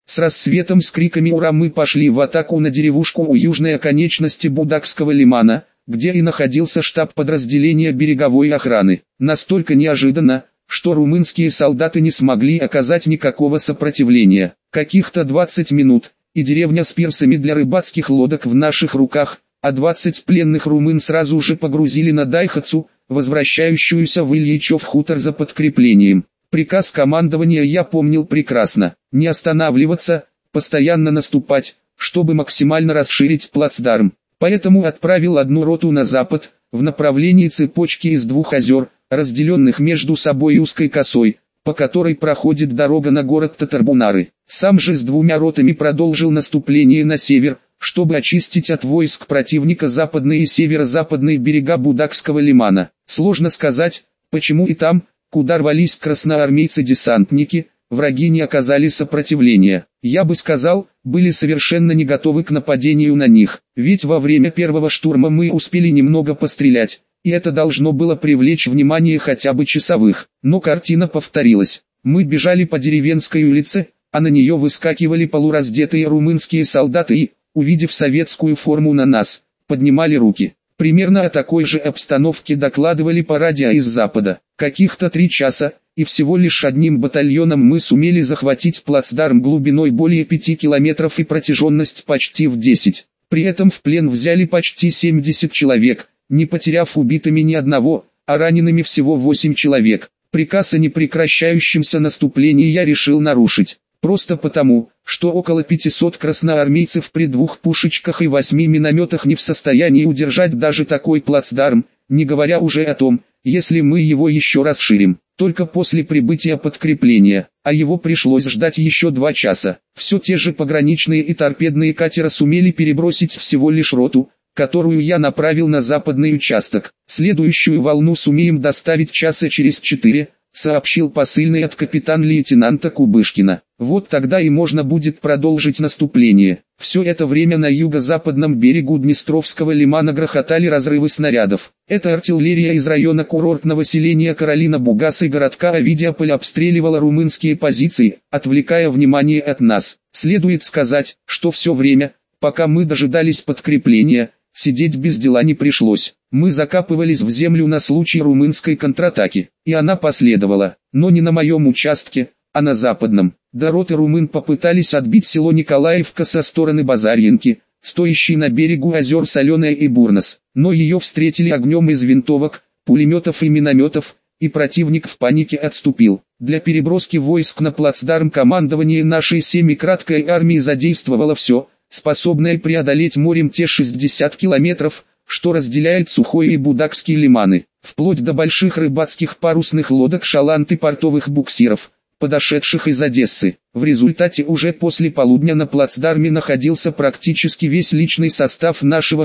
С рассветом с криками «Ура!» мы пошли в атаку на деревушку у южной оконечности Будакского лимана, где и находился штаб подразделения береговой охраны. Настолько неожиданно, что румынские солдаты не смогли оказать никакого сопротивления. Каких-то 20 минут, и деревня с пирсами для рыбацких лодок в наших руках, а 20 пленных румын сразу же погрузили на Дайхацу, возвращающуюся в Ильичев хутор за подкреплением. Приказ командования я помнил прекрасно: не останавливаться, постоянно наступать, чтобы максимально расширить плацдарм. Поэтому отправил одну роту на запад, в направлении цепочки из двух озер, разделенных между собой узкой косой, по которой проходит дорога на город Татарбунары. Сам же с двумя ротами продолжил наступление на север, чтобы очистить от войск противника западные и северо-западные берега Будакского лимана. Сложно сказать, почему и там, куда рвались красноармейцы-десантники, враги не оказали сопротивления. Я бы сказал, были совершенно не готовы к нападению на них, ведь во время первого штурма мы успели немного пострелять, и это должно было привлечь внимание хотя бы часовых. Но картина повторилась. Мы бежали по деревенской улице, а на нее выскакивали полураздетые румынские солдаты и, увидев советскую форму на нас, поднимали руки. Примерно о такой же обстановке докладывали по радио из Запада. Каких-то 3 часа, и всего лишь одним батальоном мы сумели захватить плацдарм глубиной более 5 километров и протяженность почти в 10. При этом в плен взяли почти 70 человек, не потеряв убитыми ни одного, а ранеными всего 8 человек. Приказ о непрекращающемся наступлении я решил нарушить. Просто потому, что около 500 красноармейцев при 2 пушечках и 8 минометах не в состоянии удержать даже такой плацдарм, не говоря уже о том, если мы его еще расширим. Только после прибытия подкрепления, а его пришлось ждать еще 2 часа. Все те же пограничные и торпедные катера сумели перебросить всего лишь роту, которую я направил на западный участок. Следующую волну сумеем доставить часа через 4, сообщил посыльный от капитан-лейтенанта Кубышкина. Вот тогда и можно будет продолжить наступление. Все это время на юго-западном берегу Днестровского лимана грохотали разрывы снарядов. Эта артиллерия из района курортного селения Каролина-Бугас и городка Овидиополь обстреливала румынские позиции, отвлекая внимание от нас. Следует сказать, что все время, пока мы дожидались подкрепления, сидеть без дела не пришлось. Мы закапывались в землю на случай румынской контратаки, и она последовала, но не на моем участке, а на западном. До роты румын попытались отбить село Николаевка со стороны Базарьинки, стоящей на берегу озер Соленая и Бурнос, но ее встретили огнем из винтовок, пулеметов и минометов, и противник в панике отступил. Для переброски войск на плацдарм командование нашей семикраткой армии задействовало все, способное преодолеть морем те 60 километров, что разделяет Сухой и Будакский лиманы, вплоть до больших рыбацких парусных лодок «Шалант» и портовых буксиров, подошедших из Одессы. В результате уже после полудня на плацдарме находился практически весь личный состав нашего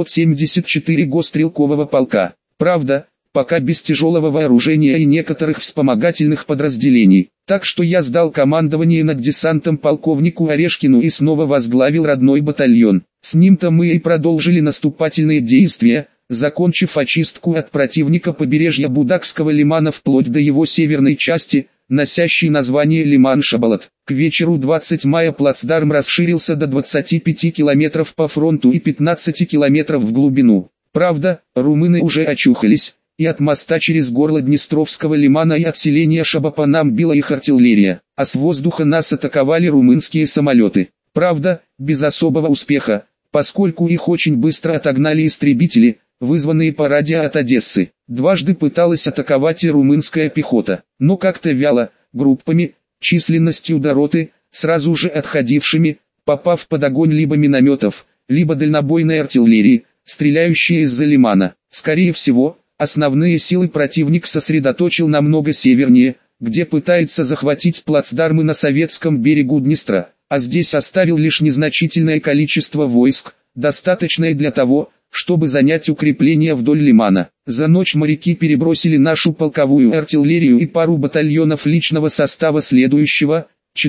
674-го стрелкового полка. Правда, пока без тяжелого вооружения и некоторых вспомогательных подразделений. Так что я сдал командование над десантом полковнику Орешкину и снова возглавил родной батальон. С ним-то мы и продолжили наступательные действия, закончив очистку от противника побережья Будакского лимана вплоть до его северной части, носящей название Лиман-Шабалат. К вечеру 20 мая плацдарм расширился до 25 километров по фронту и 15 километров в глубину. Правда, румыны уже очухались, и от моста через горло Днестровского лимана и от селения Шаба по нам била их артиллерия, а с воздуха нас атаковали румынские самолеты. Правда, без особого успеха, поскольку их очень быстро отогнали истребители, вызванные по радио от Одессы. Дважды пыталась атаковать и румынская пехота, но как-то вяло, группами, численностью до роты, сразу же отходившими, попав под огонь либо минометов, либо дальнобойной артиллерии, стреляющей из-за лимана. Скорее всего, основные силы противник сосредоточил намного севернее, где пытается захватить плацдармы на советском берегу Днестра, а здесь оставил лишь незначительное количество войск, достаточное для того, чтобы занять укрепления вдоль лимана. За ночь моряки перебросили нашу полковую артиллерию и пару батальонов личного состава следующего,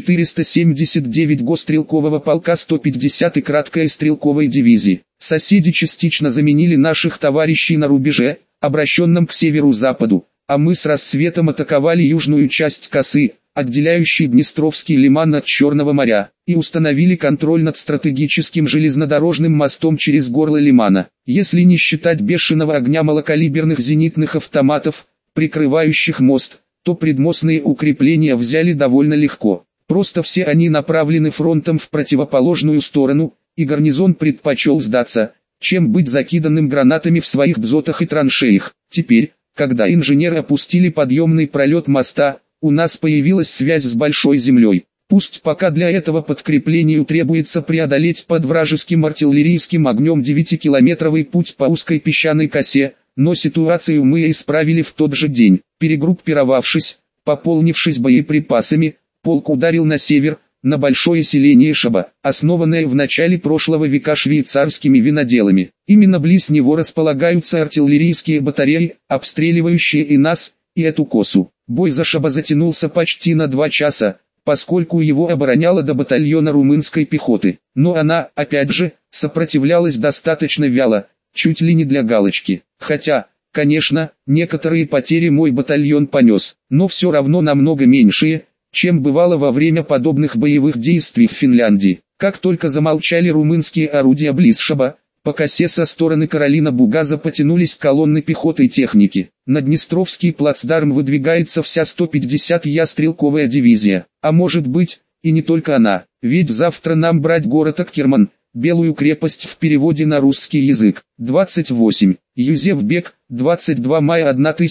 479-го стрелкового полка 150-й краткой стрелковой дивизии. Соседи частично заменили наших товарищей на рубеже, обращенном к северу-западу, а мы с рассветом атаковали южную часть косы, отделяющей Днестровский лиман от Черного моря, и установили контроль над стратегическим железнодорожным мостом через горло лимана. Если не считать бешеного огня малокалиберных зенитных автоматов, прикрывающих мост, то предмостные укрепления взяли довольно легко. Просто все они направлены фронтом в противоположную сторону, и гарнизон предпочел сдаться, чем быть закиданным гранатами в своих бзотах и траншеях. Теперь, когда инженеры опустили подъемный пролет моста, у нас появилась связь с Большой землей. Пусть пока для этого подкреплению требуется преодолеть под вражеским артиллерийским огнем 9-километровый путь по узкой песчаной косе, но ситуацию мы исправили в тот же день. Перегруппировавшись, пополнившись боеприпасами, полк ударил на север, на большое селение Шаба, основанное в начале прошлого века швейцарскими виноделами. Именно близ него располагаются артиллерийские батареи, обстреливающие и нас, и эту косу. Бой за Шаба затянулся почти на 2 часа, поскольку его обороняло до батальона румынской пехоты. Но она, опять же, сопротивлялась достаточно вяло, чуть ли не для галочки. Хотя, конечно, некоторые потери мой батальон понес, но все равно намного меньшие, чем бывало во время подобных боевых действий в Финляндии. Как только замолчали румынские орудия близ Шаба, по косе со стороны Каролина-Бугаза потянулись колонны пехоты и техники. На Днестровский плацдарм выдвигается вся 150-я стрелковая дивизия. А может быть, и не только она, ведь завтра нам брать город Аккерман, Белую крепость в переводе на русский язык. 28. Юзефбек, 22 мая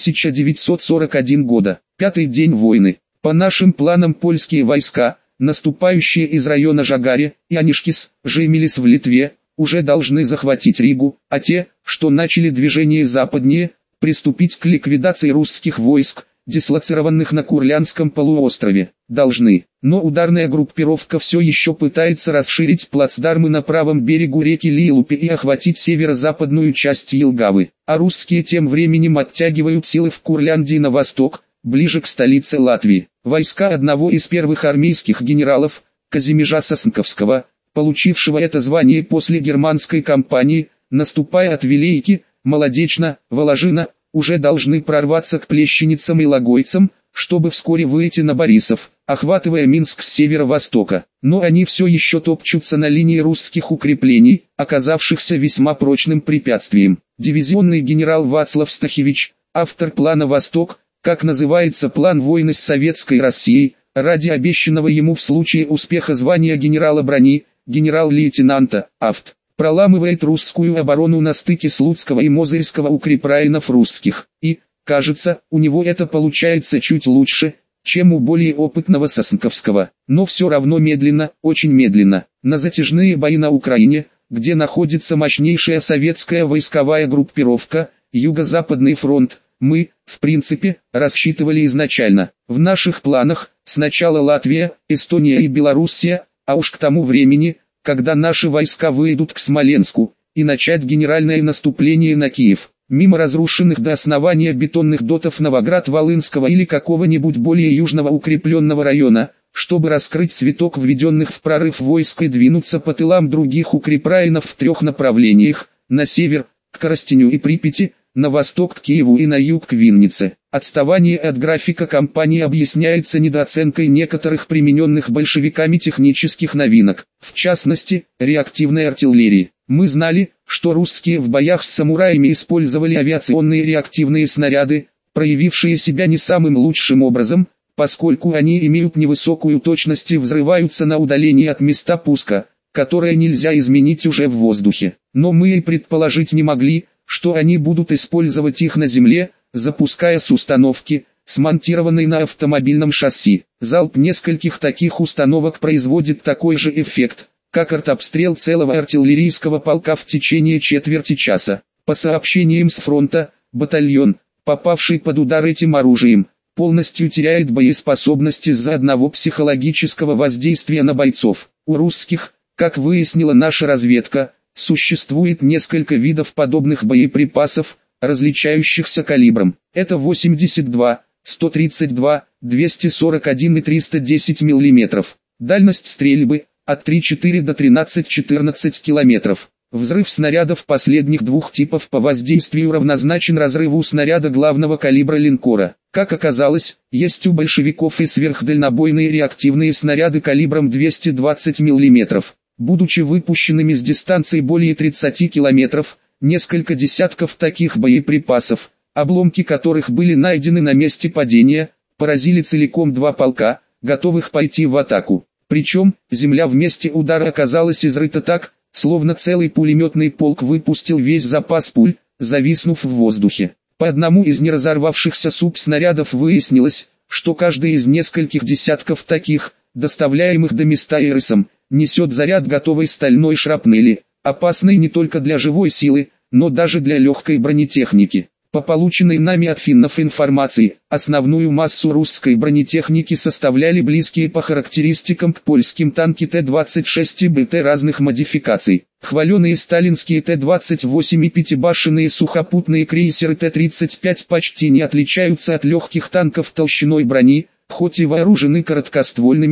1941 года. 5-й день войны. По нашим планам польские войска, наступающие из района Жагари и Анишкис, Жемелис в Литве, уже должны захватить Ригу, а те, что начали движение западнее, приступить к ликвидации русских войск, дислоцированных на Курлянском полуострове, должны. Но ударная группировка все еще пытается расширить плацдармы на правом берегу реки Лилупи и охватить северо-западную часть Елгавы, а русские тем временем оттягивают силы в Курляндии на восток, ближе к столице Латвии. Войска одного из первых армейских генералов, Казимежа Сосенковского, получившего это звание после германской кампании, наступая от Вилейки, Молодечно, Воложина, уже должны прорваться к Плещеницам и Логойцам, чтобы вскоре выйти на Борисов, охватывая Минск с северо-востока. Но они все еще топчутся на линии русских укреплений, оказавшихся весьма прочным препятствием. Дивизионный генерал Вацлав Стахевич, автор плана «Восток», как называется план войны с Советской Россией, ради обещанного ему в случае успеха звания генерала брони, генерал-лейтенанта, авт, проламывает русскую оборону на стыке Слуцкого и Мозырского укрепрайонов русских, и, кажется, у него это получается чуть лучше, чем у более опытного Сосенковского, но все равно медленно, очень медленно. На затяжные бои на Украине, где находится мощнейшая советская войсковая группировка, Юго-Западный фронт, мы, в принципе, рассчитывали изначально. В наших планах, сначала Латвия, Эстония и Белоруссия, а уж к тому времени, когда наши войска выйдут к Смоленску, и начать генеральное наступление на Киев, мимо разрушенных до основания бетонных дотов Новоград-Волынского или какого-нибудь более южного укрепленного района, чтобы раскрыть цветок введенных в прорыв войск и двинуться по тылам других укрепрайонов в 3 направлениях, на север, к Коростеню и Припяти, на восток к Киеву и на юг к Виннице. Отставание от графика кампании объясняется недооценкой некоторых примененных большевиками технических новинок, в частности, реактивной артиллерии. Мы знали, что русские в боях с самураями использовали авиационные реактивные снаряды, проявившие себя не самым лучшим образом, поскольку они имеют невысокую точность и взрываются на удалении от места пуска, которое нельзя изменить уже в воздухе. Но мы и предположить не могли, что они будут использовать их на земле, запуская с установки, смонтированной на автомобильном шасси. Залп нескольких таких установок производит такой же эффект, как артобстрел целого артиллерийского полка в течение четверти часа. По сообщениям с фронта, батальон, попавший под удар этим оружием, полностью теряет боеспособность из-за одного психологического воздействия на бойцов. У русских, как выяснила наша разведка, существует несколько видов подобных боеприпасов, различающихся калибром. Это 82, 132, 241 и 310 мм. Дальность стрельбы от 3,4 до 13-14 км. Взрыв снарядов последних двух типов по воздействию равнозначен разрыву снаряда главного калибра линкора. Как оказалось, есть у большевиков и сверхдальнобойные реактивные снаряды калибром 220 мм. Будучи выпущенными с дистанции более 30 км, несколько десятков таких боеприпасов, обломки которых были найдены на месте падения, поразили целиком два полка, готовых пойти в атаку. Причем, земля в месте удара оказалась изрыта так, словно целый пулеметный полк выпустил весь запас пуль, зависнув в воздухе. По одному из неразорвавшихся субснарядов выяснилось, что каждый из нескольких десятков таких, доставляемых до места ИРСом, несет заряд готовой стальной шрапнели, опасной не только для живой силы, но даже для легкой бронетехники. По полученной нами от финнов информации, основную массу русской бронетехники составляли близкие по характеристикам к польским танки Т-26 и БТ разных модификаций. Хваленые сталинские Т-28 и пятибашенные сухопутные крейсеры Т-35 почти не отличаются от легких танков толщиной брони, хоть и вооружены короткоствольными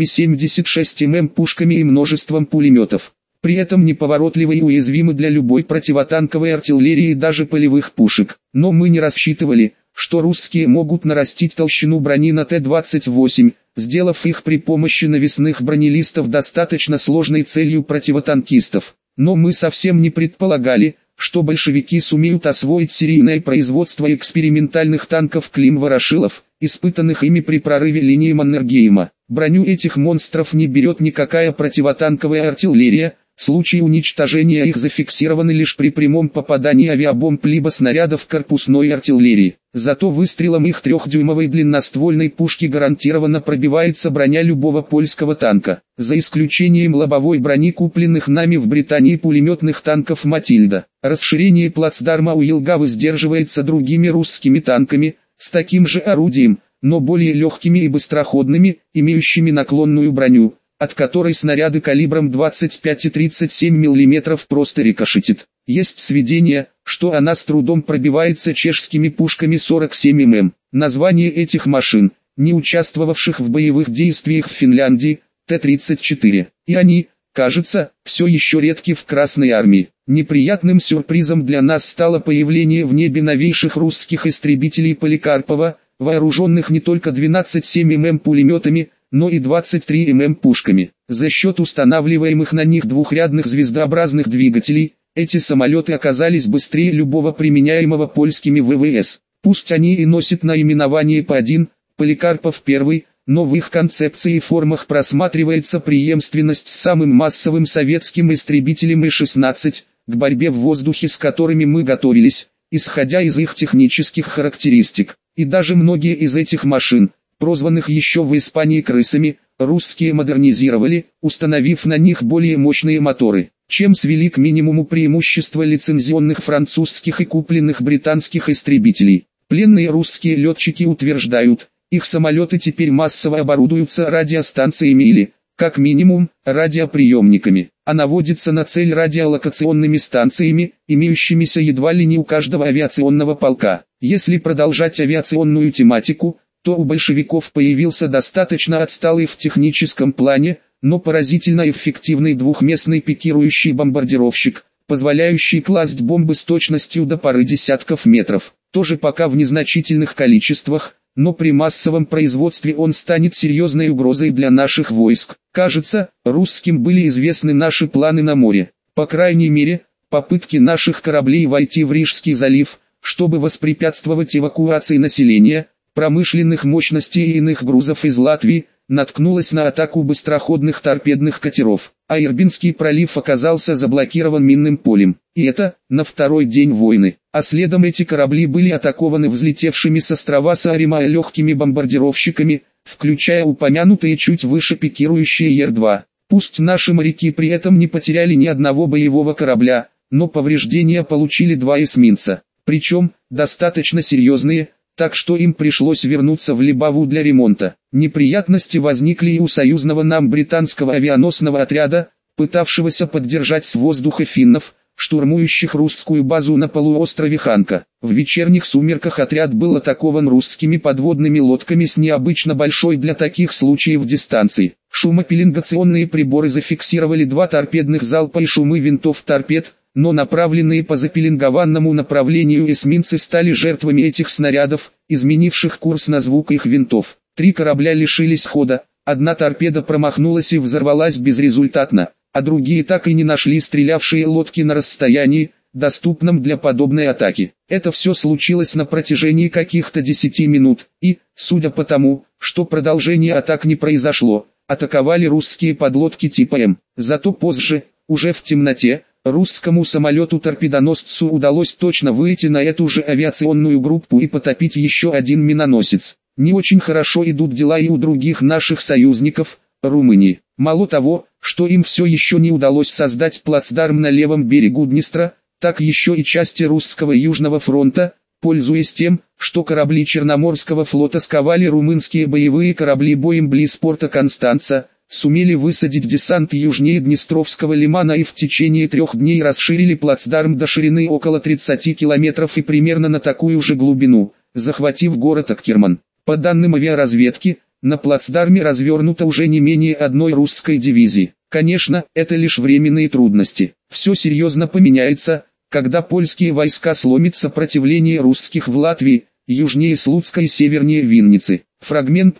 76 мм пушками и множеством пулеметов. При этом неповоротливы и уязвимы для любой противотанковой артиллерии и даже полевых пушек. Но мы не рассчитывали, что русские могут нарастить толщину брони на Т-28, сделав их при помощи навесных бронелистов достаточно сложной целью противотанкистов. Но мы совсем не предполагали, что большевики сумеют освоить серийное производство экспериментальных танков Клим-Ворошилов, испытанных ими при прорыве линии Маннергейма. Броню этих монстров не берет никакая противотанковая артиллерия, случаи уничтожения их зафиксированы лишь при прямом попадании авиабомб либо снарядов корпусной артиллерии. Зато выстрелом их 3-дюймовой длинноствольной пушки гарантированно пробивается броня любого польского танка, за исключением лобовой брони купленных нами в Британии пулеметных танков «Матильда». Расширение плацдарма у Елгавы сдерживается другими русскими танками, с таким же орудием, но более легкими и быстроходными, имеющими наклонную броню, от которой снаряды калибром 25 и 37 мм просто рикошетят. Есть сведения, что она с трудом пробивается чешскими пушками 47 мм. Название этих машин, не участвовавших в боевых действиях в Финляндии, Т-34. И они, кажется, все еще редки в Красной армии. Неприятным сюрпризом для нас стало появление в небе новейших русских истребителей Поликарпова, вооруженных не только 12,7 мм пулеметами, но и 23 мм пушками. За счет устанавливаемых на них двухрядных звездообразных двигателей, эти самолеты оказались быстрее любого применяемого польскими ВВС. Пусть они и носят наименование П-1, Поликарпов I, но в их концепции и формах просматривается преемственность с самым массовым советским истребителем И-16, к борьбе в воздухе с которыми мы готовились, исходя из их технических характеристик. И даже многие из этих машин, прозванных еще в Испании крысами, русские модернизировали, установив на них более мощные моторы, чем свели к минимуму преимущества лицензионных французских и купленных британских истребителей. Пленные русские летчики утверждают, их самолеты теперь массово оборудуются радиостанциями или, как минимум, радиоприемниками, а наводятся на цель радиолокационными станциями, имеющимися едва ли не у каждого авиационного полка. Если продолжать авиационную тематику, то у большевиков появился достаточно отсталый в техническом плане, но поразительно эффективный двухместный пикирующий бомбардировщик, позволяющий класть бомбы с точностью до пары десятков метров. Тоже пока в незначительных количествах, но при массовом производстве он станет серьезной угрозой для наших войск. Кажется, русским были известны наши планы на море. По крайней мере, попытки наших кораблей войти в Рижский залив, чтобы воспрепятствовать эвакуации населения, промышленных мощностей и иных грузов из Латвии, наткнулась на атаку быстроходных торпедных катеров, а Ирбинский пролив оказался заблокирован минным полем. И это на второй день войны. А следом эти корабли были атакованы взлетевшими с острова Сааремаа легкими бомбардировщиками, включая упомянутые чуть выше пикирующие Ер-2. Пусть наши моряки при этом не потеряли ни одного боевого корабля, но повреждения получили два эсминца, причем достаточно серьезные, так что им пришлось вернуться в Либаву для ремонта. Неприятности возникли и у союзного нам британского авианосного отряда, пытавшегося поддержать с воздуха финнов, штурмующих русскую базу на полуострове Ханка. В вечерних сумерках отряд был атакован русскими подводными лодками с необычно большой для таких случаев дистанцией. Шумопеленгационные приборы зафиксировали два торпедных залпа и шумы винтов торпед, но направленные по запеленгованному направлению эсминцы стали жертвами этих снарядов, изменивших курс на звук их винтов. 3 корабля лишились хода, одна торпеда промахнулась и взорвалась безрезультатно, а другие так и не нашли стрелявшие лодки на расстоянии, доступном для подобной атаки. Это все случилось на протяжении каких-то 10 минут, и, судя по тому, что продолжение атак не произошло, атаковали русские подлодки типа М. Зато позже, уже в темноте, русскому самолету-торпедоносцу удалось точно выйти на эту же авиационную группу и потопить еще один миноносец. Не очень хорошо идут дела и у других наших союзников, Румынии. Мало того, что им все еще не удалось создать плацдарм на левом берегу Днестра, так еще и части русского Южного фронта, пользуясь тем, что корабли Черноморского флота сковали румынские боевые корабли боем близ порта Констанца, сумели высадить десант южнее Днестровского лимана и в течение 3 дней расширили плацдарм до ширины около 30 километров и примерно на такую же глубину, захватив город Аккерман. По данным авиаразведки, на плацдарме развернуто уже не менее одной русской дивизии. Конечно, это лишь временные трудности. Все серьезно поменяется, когда польские войска сломят сопротивление русских в Латвии, южнее Слуцка и севернее Винницы. Фрагмент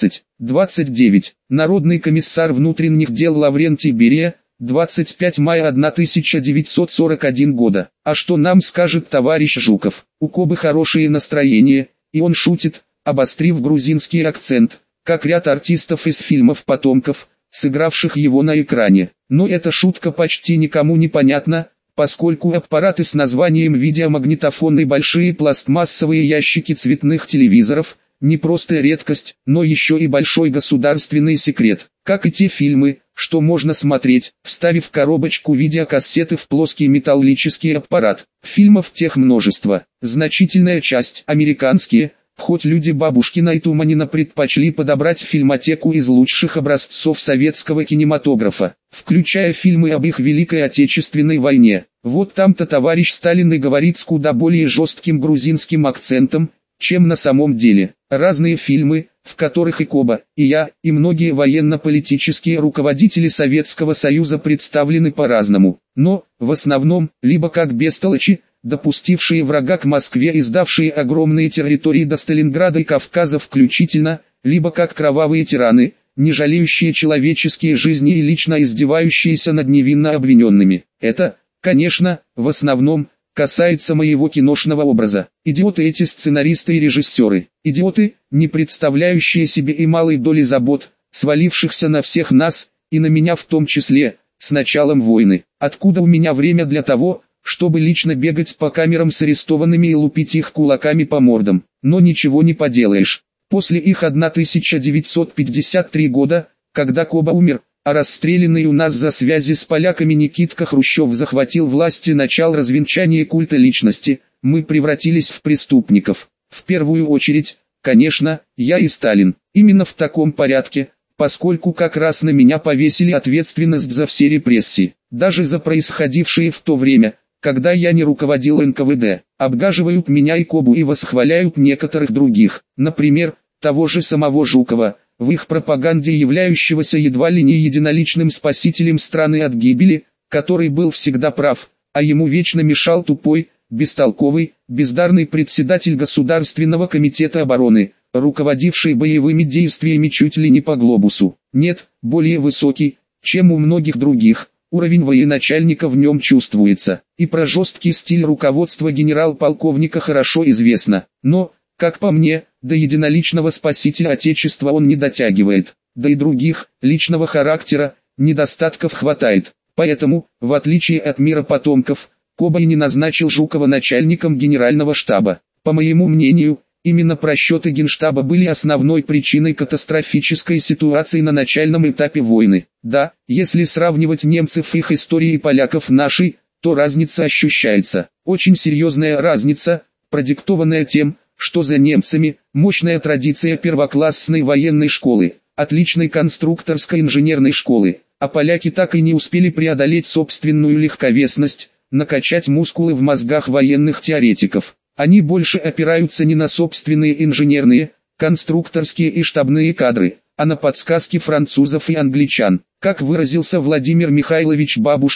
15.29. Народный комиссар внутренних дел Лаврентий Берия, 25 мая 1941 года. А что нам скажет товарищ Жуков? У Кобы хорошее настроение, и он шутит, обострив грузинский акцент, как ряд артистов из фильмов «Потомков», сыгравших его на экране. Но эта шутка почти никому не понятна, поскольку аппараты с названием видеомагнитофон и большие пластмассовые ящики цветных телевизоров – не просто редкость, но еще и большой государственный секрет. Как и те фильмы, что можно смотреть, вставив коробочку видеокассеты в плоский металлический аппарат. Фильмов тех множество. Значительная часть – американские. Хоть люди Бабушкина и Туманина предпочли подобрать фильмотеку из лучших образцов советского кинематографа, включая фильмы об их Великой Отечественной войне. Вот там-то товарищ Сталин и говорит с куда более жестким грузинским акцентом, чем на самом деле. Разные фильмы, в которых и Коба, и я, и многие военно-политические руководители Советского Союза представлены по-разному, но, в основном, либо как бестолочи, допустившие врага к Москве и сдавшие огромные территории до Сталинграда и Кавказа включительно, либо как кровавые тираны, не жалеющие человеческие жизни и лично издевающиеся над невинно обвиненными. Это, конечно, в основном, касается моего киношного образа. Идиоты эти сценаристы и режиссеры. Идиоты, не представляющие себе и малой доли забот, свалившихся на всех нас, и на меня в том числе, с началом войны. Откуда у меня время для того, чтобы лично бегать по камерам с арестованными и лупить их кулаками по мордам? Но ничего не поделаешь. После их 1953 года, когда Коба умер, а расстрелянный у нас за связи с поляками Никитка Хрущев захватил власть и начал развенчание культа личности, мы превратились в преступников. В первую очередь, конечно, я и Сталин. Именно в таком порядке, поскольку как раз на меня повесили ответственность за все репрессии, даже за происходившие в то время, когда я не руководил НКВД. Обгаживают меня и Кобу и восхваляют некоторых других, например, того же самого Жукова, в их пропаганде являющегося едва ли не единоличным спасителем страны от гибели, который был всегда прав, а ему вечно мешал тупой, бестолковый, бездарный председатель Государственного комитета обороны, руководивший боевыми действиями чуть ли не по глобусу. Нет, более высокий, чем у многих других, уровень военачальника в нем чувствуется, и про жесткий стиль руководства генерал-полковника хорошо известно, но, как по мне, до единоличного спасителя Отечества он не дотягивает, да и других, личного характера, недостатков хватает. Поэтому, в отличие от мира потомков, Коба и не назначил Жукова начальником генерального штаба. По моему мнению, именно просчеты Генштаба были основной причиной катастрофической ситуации на начальном этапе войны. Да, если сравнивать немцев их историей и поляков нашей, то разница ощущается. Очень серьезная разница, продиктованная тем, что за немцами мощная традиция первоклассной военной школы, отличной конструкторской инженерной школы, а поляки так и не успели преодолеть собственную легковесность, накачать мускулы в мозгах военных теоретиков. Они больше опираются не на собственные инженерные, конструкторские и штабные кадры, а на подсказки французов и англичан. Как выразился Владимир Михайлович Бабушкин,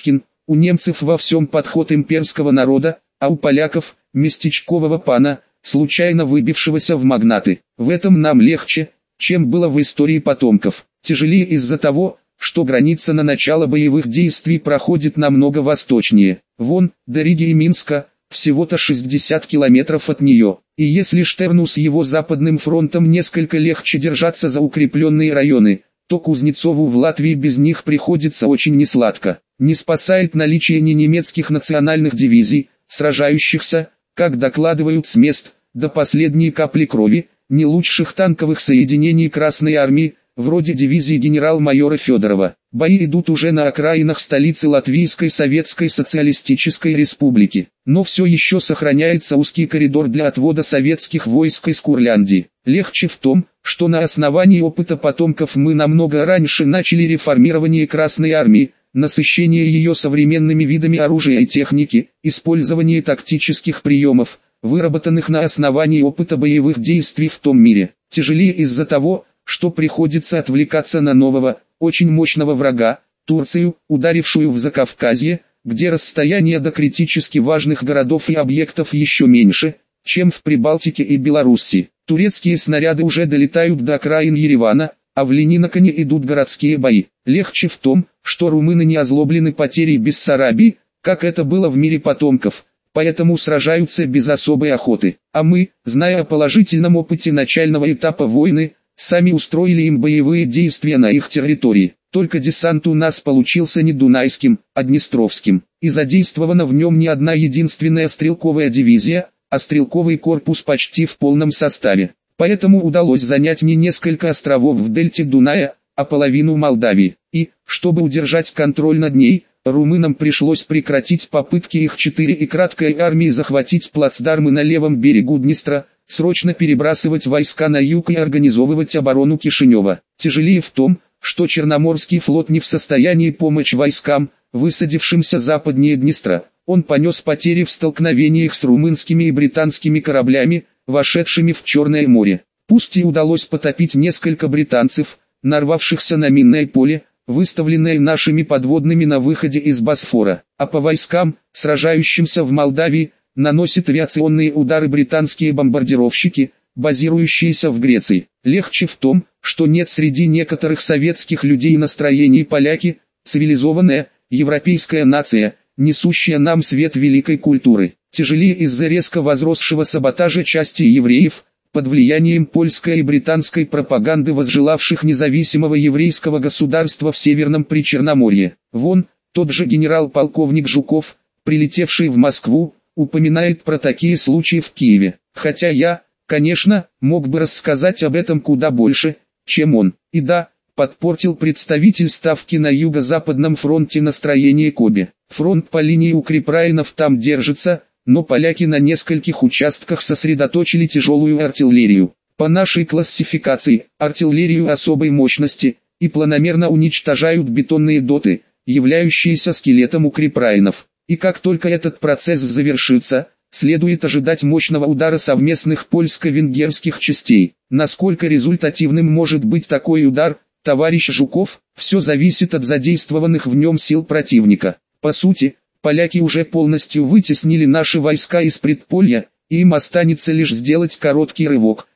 У немцев во всем подход имперского народа, а у поляков – местечкового пана, случайно выбившегося в магнаты. В этом нам легче, чем было в истории потомков. Тяжелее из-за того, что граница на начало боевых действий проходит намного восточнее. Вон, до Риги и Минска, всего-то 60 километров от нее. И если Штерну с его западным фронтом несколько легче держаться за укрепленные районы, то Кузнецову в Латвии без них приходится очень несладко. Не спасает наличие ни немецких национальных дивизий, сражающихся, как докладывают с мест, до последней капли крови, ни лучших танковых соединений Красной Армии, вроде дивизии генерал-майора Федорова. Бои идут уже на окраинах столицы Латвийской Советской Социалистической Республики. Но все еще сохраняется узкий коридор для отвода советских войск из Курляндии. Легче в том, что на основании опыта потомков мы намного раньше начали реформирование Красной Армии, насыщение ее современными видами оружия и техники, использование тактических приемов, выработанных на основании опыта боевых действий в том мире. Тяжелее из-за того, что приходится отвлекаться на нового, очень мощного врага, Турцию, ударившую в Закавказье, где расстояние до критически важных городов и объектов еще меньше, чем в Прибалтике и Белоруссии. Турецкие снаряды уже долетают до окраин Еревана, а в Ленинакане идут городские бои. Легче в том, что румыны не озлоблены потерей Бессарабии, как это было в мире потомков, поэтому сражаются без особой охоты. А мы, зная о положительном опыте начального этапа войны, сами устроили им боевые действия на их территории. Только десант у нас получился не дунайским, а днестровским. И задействована в нем не одна единственная стрелковая дивизия, а стрелковый корпус почти в полном составе. Поэтому удалось занять не несколько островов в дельте Дуная, а половину Молдавии. И, чтобы удержать контроль над ней, румынам пришлось прекратить попытки их 4 и краткой армии захватить плацдармы на левом берегу Днестра, срочно перебрасывать войска на юг и организовывать оборону Кишинева. Тяжелее в том, что Черноморский флот не в состоянии помочь войскам, высадившимся западнее Днестра. Он понес потери в столкновениях с румынскими и британскими кораблями, вошедшими в Черное море. Пусть и удалось потопить несколько британцев, нарвавшихся на минное поле, выставленное нашими подводными на выходе из Босфора, а по войскам, сражающимся в Молдавии, наносят авиационные удары британские бомбардировщики, базирующиеся в Греции. Легче в том, что нет среди некоторых советских людей настроений поляки, цивилизованная, европейская нация, несущая нам свет великой культуры. Тяжелее из-за резко возросшего саботажа части евреев, под влиянием польской и британской пропаганды возжелавших независимого еврейского государства в Северном Причерноморье. Вон, тот же генерал-полковник Жуков, прилетевший в Москву, упоминает про такие случаи в Киеве. Хотя я, конечно, мог бы рассказать об этом куда больше, чем он. И да, подпортил представитель ставки на Юго-Западном фронте настроение Коби. Фронт по линии укрепрайонов там держится, но поляки на нескольких участках сосредоточили тяжелую артиллерию. По нашей классификации, артиллерию особой мощности, и планомерно уничтожают бетонные доты, являющиеся скелетом укрепрайонов. И как только этот процесс завершится, следует ожидать мощного удара совместных польско-венгерских частей. Насколько результативным может быть такой удар, товарищ Жуков, все зависит от задействованных в нем сил противника. По сути, поляки уже полностью вытеснили наши войска из предполья, и им останется лишь сделать короткий рывок,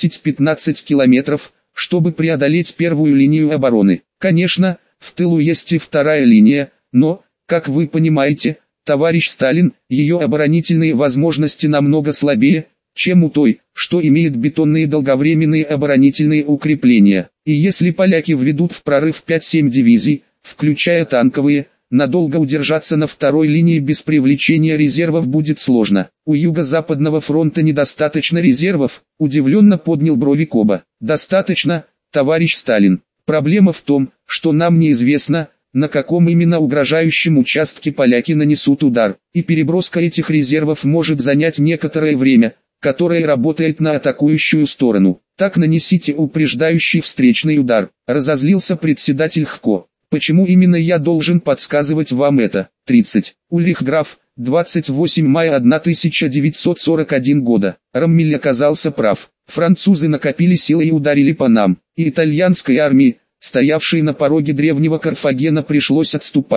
10-15 километров, чтобы преодолеть первую линию обороны. Конечно, в тылу есть и вторая линия, но, как вы понимаете, товарищ Сталин, ее оборонительные возможности намного слабее, чем у той, что имеет бетонные долговременные оборонительные укрепления. И если поляки введут в прорыв 5-7 дивизий, включая танковые, надолго удержаться на второй линии без привлечения резервов будет сложно. У Юго-Западного фронта недостаточно резервов, удивленно поднял брови Коба. Достаточно, товарищ Сталин. Проблема в том, что нам неизвестно, на каком именно угрожающем участке поляки нанесут удар, и переброска этих резервов может занять некоторое время, которое работает на атакующую сторону. Так нанесите упреждающий встречный удар. Разозлился председатель ХКО. Почему именно я должен подсказывать вам это? 30. Ульрих Граф, 28 мая 1941 года. Роммель оказался прав. Французы накопили силы и ударили по нам. И итальянской армии, стоявшей на пороге древнего Карфагена, пришлось отступать.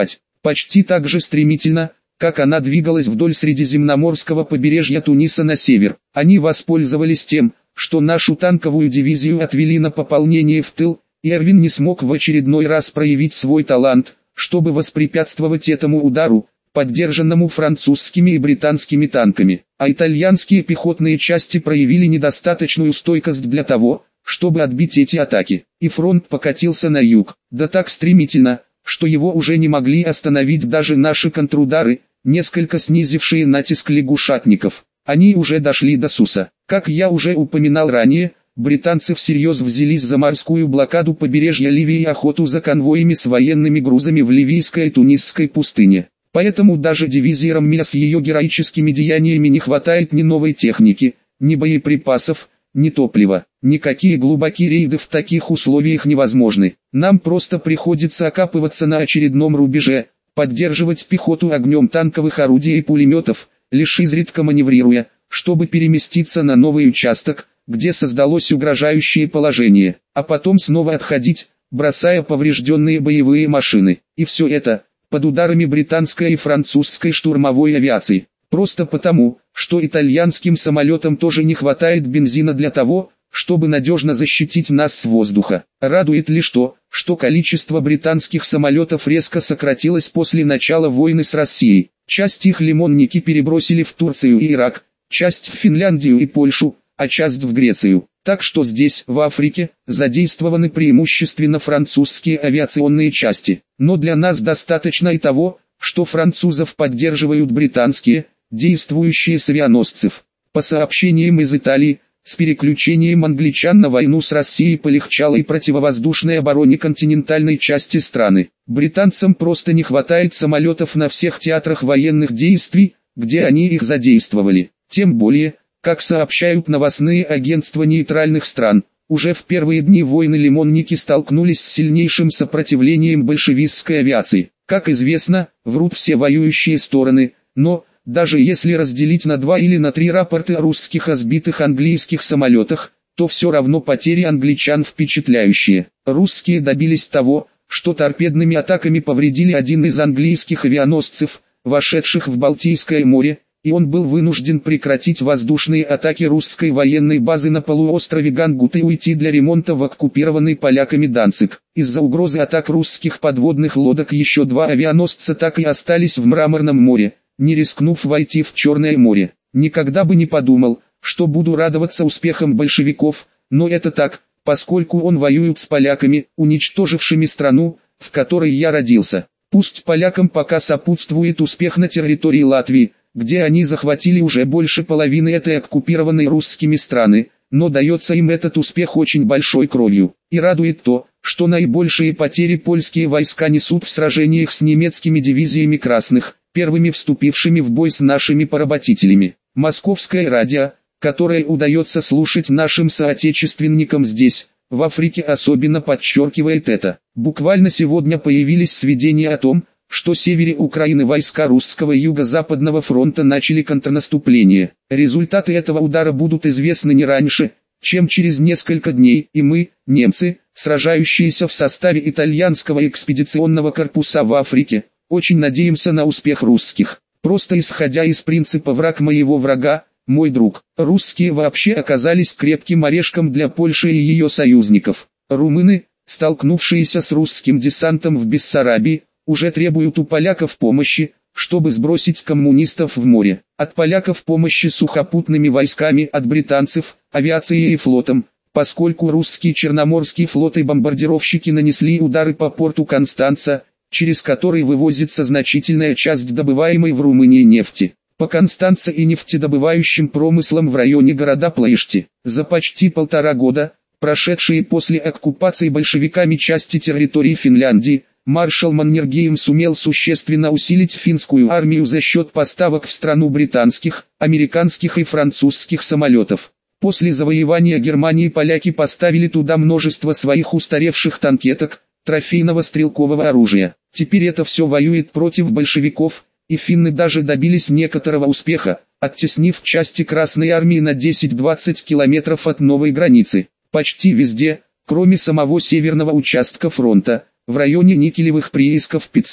почти так же стремительно, как она двигалась вдоль Средиземноморского побережья Туниса на север. Они воспользовались тем, что нашу танковую дивизию отвели на пополнение в тыл, и Эрвин не смог в очередной раз проявить свой талант, чтобы воспрепятствовать этому удару, поддержанному французскими и британскими танками. А итальянские пехотные части проявили недостаточную стойкость для того, чтобы отбить эти атаки. И фронт покатился на юг, да так стремительно, что его уже не могли остановить даже наши контрудары, несколько снизившие натиск лягушатников. Они уже дошли до Суса. Как я уже упоминал ранее, британцы всерьез взялись за морскую блокаду побережья Ливии и охоту за конвоями с военными грузами в ливийской и тунисской пустыне. Поэтому даже дивизии Роммеля с ее героическими деяниями не хватает ни новой техники, ни боеприпасов, ни топлива. Никакие глубокие рейды в таких условиях невозможны. Нам просто приходится окапываться на очередном рубеже, поддерживать пехоту огнем танковых орудий и пулеметов, лишь изредка маневрируя, чтобы переместиться на новый участок, где создалось угрожающее положение, а потом снова отходить, бросая поврежденные боевые машины. И все это под ударами британской и французской штурмовой авиации. Просто потому, что итальянским самолетам тоже не хватает бензина для того, чтобы надежно защитить нас с воздуха. Радует лишь то, что количество британских самолетов резко сократилось после начала войны с Россией. Часть их лимонники перебросили в Турцию и Ирак, часть в Финляндию и Польшу, а часть в Грецию. Так что здесь, в Африке, задействованы преимущественно французские авиационные части. Но для нас достаточно и того, что французов поддерживают британские, действующие с авианосцев. По сообщениям из Италии, с переключением англичан на войну с Россией полегчало и противовоздушной обороне континентальной части страны. Британцам просто не хватает самолетов на всех театрах военных действий, где они их задействовали. Тем более, как сообщают новостные агентства нейтральных стран, уже в первые дни войны лимонники столкнулись с сильнейшим сопротивлением большевистской авиации. Как известно, врут все воюющие стороны, но, даже если разделить на 2 или на 3 рапорты о русских сбитых английских самолетах, то все равно потери англичан впечатляющие. Русские добились того, что торпедными атаками повредили один из английских авианосцев, вошедших в Балтийское море, и он был вынужден прекратить воздушные атаки русской военной базы на полуострове Гангут и уйти для ремонта в оккупированный поляками Данциг. Из-за угрозы атак русских подводных лодок еще 2 авианосца так и остались в Мраморном море, не рискнув войти в Черное море. Никогда бы не подумал, что буду радоваться успехам большевиков, но это так, поскольку он воюет с поляками, уничтожившими страну, в которой я родился. Пусть полякам пока сопутствует успех на территории Латвии, где они захватили уже больше половины этой оккупированной русскими страны, но дается им этот успех очень большой кровью. И радует то, что наибольшие потери польские войска несут в сражениях с немецкими дивизиями красных, первыми вступившими в бой с нашими поработителями. Московское радио, которое удается слушать нашим соотечественникам здесь, в Африке, особенно подчеркивает это. Буквально сегодня появились сведения о том, что в севере Украины войска русского юго-западного фронта начали контрнаступление. Результаты этого удара будут известны не раньше, чем через несколько дней, и мы, немцы, сражающиеся в составе итальянского экспедиционного корпуса в Африке, очень надеемся на успех русских. Просто исходя из принципа «враг моего врага, мой друг», русские вообще оказались крепким орешком для Польши и ее союзников. Румыны, столкнувшиеся с русским десантом в Бессарабии, уже требуют у поляков помощи, чтобы сбросить коммунистов в море. От поляков помощи сухопутными войсками, от британцев, авиацией и флотом, поскольку русский Черноморский флот и бомбардировщики нанесли удары по порту Констанца, через который вывозится значительная часть добываемой в Румынии нефти. По Констанце и нефтедобывающим промыслам в районе города Плоешти. За почти 1,5 года, прошедшие после оккупации большевиками части территории Финляндии, маршал Маннергейм сумел существенно усилить финскую армию за счет поставок в страну британских, американских и французских самолетов. После завоевания Германии поляки поставили туда множество своих устаревших танкеток, трофейного стрелкового оружия. Теперь это все воюет против большевиков, и финны даже добились некоторого успеха, оттеснив части Красной армии на 10-20 километров от новой границы. Почти везде, кроме самого северного участка фронта, в районе никелевых приисков Питсама,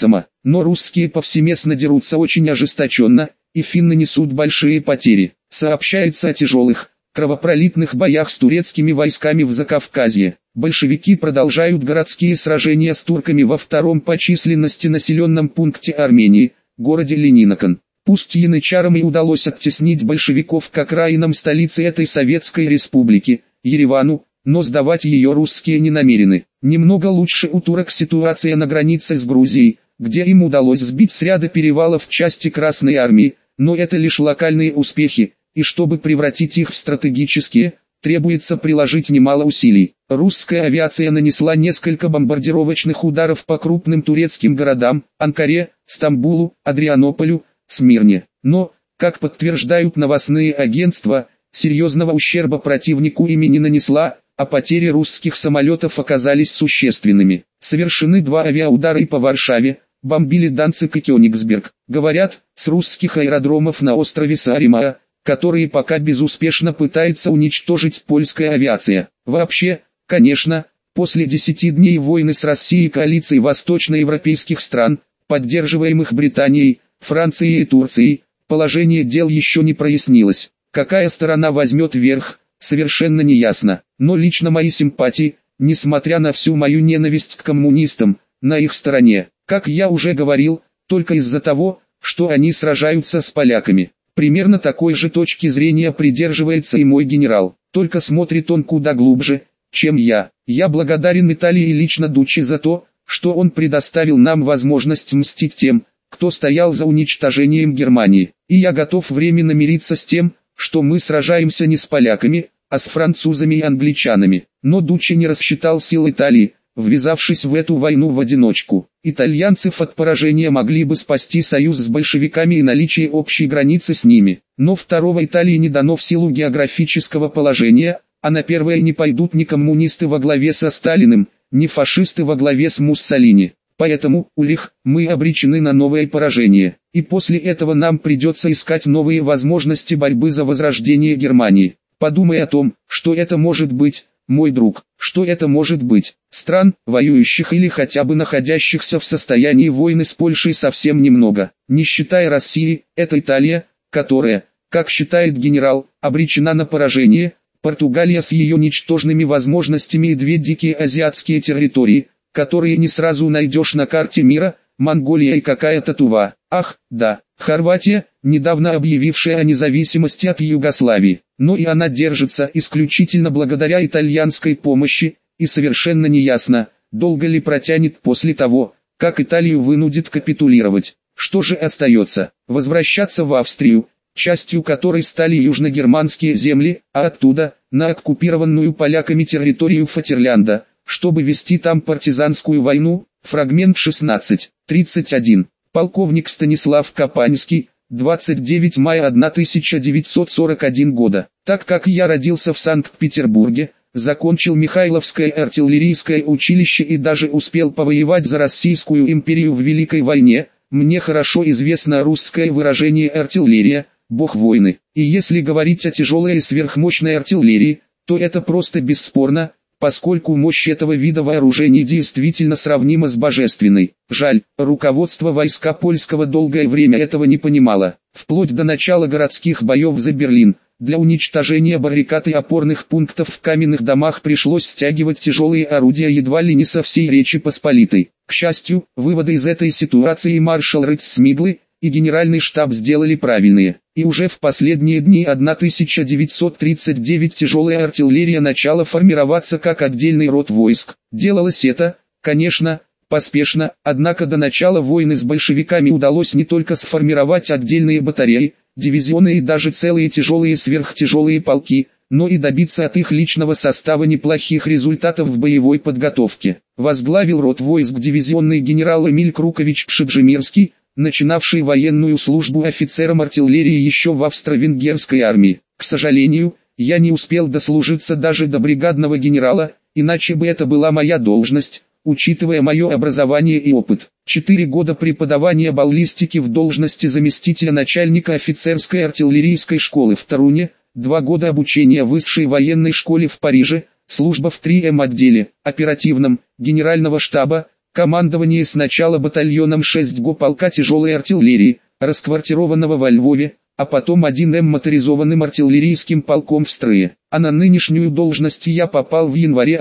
но русские повсеместно дерутся очень ожесточенно, и финны несут большие потери. Сообщается о тяжелых, кровопролитных боях с турецкими войсками в Закавказье. Большевики продолжают городские сражения с турками во втором по численности населенном пункте Армении, городе Ленинакан. Пусть янычарам и удалось оттеснить большевиков к окраинам столицы этой советской республики, Еревану, но сдавать ее русские не намерены. Немного лучше у турок ситуация на границе с Грузией, где им удалось сбить с ряда перевалов части Красной Армии, но это лишь локальные успехи, и чтобы превратить их в стратегические, требуется приложить немало усилий. Русская авиация нанесла несколько бомбардировочных ударов по крупным турецким городам, Анкаре, Стамбулу, Адрианополю, Смирне. Но, как подтверждают новостные агентства, серьезного ущерба противнику ими не нанесла, а потери русских самолетов оказались существенными. Совершены 2 авиаудара и по Варшаве, бомбили Данциг и Кёнигсберг. Говорят, с русских аэродромов на острове Сааремаа, которые пока безуспешно пытается уничтожить польская авиация. Вообще, конечно, после 10 дней войны с Россией коалицией восточноевропейских стран, поддерживаемых Британией, Францией и Турцией, положение дел еще не прояснилось. Какая сторона возьмет верх, совершенно неясно. Но лично мои симпатии, несмотря на всю мою ненависть к коммунистам, на их стороне. Как я уже говорил, только из-за того, что они сражаются с поляками. Примерно такой же точки зрения придерживается и мой генерал, только смотрит он куда глубже, чем я. Я благодарен Италии лично Дуччи за то, что он предоставил нам возможность мстить тем, кто стоял за уничтожением Германии. И я готов временно мириться с тем, что мы сражаемся не с поляками, а с французами и англичанами. Но Дуччи не рассчитал сил Италии, ввязавшись в эту войну в одиночку. Итальянцев от поражения могли бы спасти союз с большевиками и наличие общей границы с ними. Но второго Италии не дано в силу географического положения, а на первое не пойдут ни коммунисты во главе со Сталиным, ни фашисты во главе с Муссолини. Поэтому, Ульрих, мы обречены на новое поражение, и после этого нам придется искать новые возможности борьбы за возрождение Германии. Подумай о том, что это может быть, мой друг, что это может быть. Стран, воюющих или хотя бы находящихся в состоянии войны с Польшей совсем немного. Не считая России, это Италия, которая, как считает генерал, обречена на поражение, Португалия с ее ничтожными возможностями и 2 дикие азиатские территории, которые не сразу найдешь на карте мира, Монголия и какая-то Тува. Ах, да, Хорватия, недавно объявившая о независимости от Югославии. Но и она держится исключительно благодаря итальянской помощи, и совершенно неясно, долго ли протянет после того, как Италию вынудит капитулировать. Что же остается? Возвращаться в Австрию, частью которой стали южногерманские земли, а оттуда, на оккупированную поляками территорию Фатерлянда, чтобы вести там партизанскую войну. Фрагмент 16:31. Полковник Станислав Капанский, 29 мая 1941 года. Так как я родился в Санкт-Петербурге, закончил Михайловское артиллерийское училище и даже успел повоевать за Российскую империю в Великой войне, мне хорошо известно русское выражение «артиллерия», «бог войны». И если говорить о тяжелой и сверхмощной артиллерии, то это просто бесспорно, поскольку мощь этого вида вооружений действительно сравнима с божественной. Жаль, руководство войска польского долгое время этого не понимало. Вплоть до начала городских боев за Берлин, для уничтожения баррикад и опорных пунктов в каменных домах пришлось стягивать тяжелые орудия едва ли не со всей Речи Посполитой. К счастью, выводы из этой ситуации маршал Рейхсмиглы и генеральный штаб сделали правильные. И уже в последние дни 1939 тяжелая артиллерия начала формироваться как отдельный род войск. Делалось это, конечно, поспешно, однако до начала войны с большевиками удалось не только сформировать отдельные батареи, дивизионы и даже целые тяжелые и сверхтяжелые полки, но и добиться от их личного состава неплохих результатов в боевой подготовке. Возглавил род войск дивизионный генерал Эмиль Крукович Пшеджемирский, начинавший военную службу офицером артиллерии еще в австро-венгерской армии. К сожалению, я не успел дослужиться даже до бригадного генерала, иначе бы это была моя должность, учитывая мое образование и опыт. 4 года преподавания баллистики в должности заместителя начальника офицерской артиллерийской школы в Торуне, 2 года обучения в высшей военной школе в Париже, служба в 3М отделе, оперативном, генерального штаба, Командование сначала батальоном 6-го полка тяжелой артиллерии, расквартированного во Львове, а потом 1-м моторизованным артиллерийским полком в Стрые. А на нынешнюю должность я попал в январе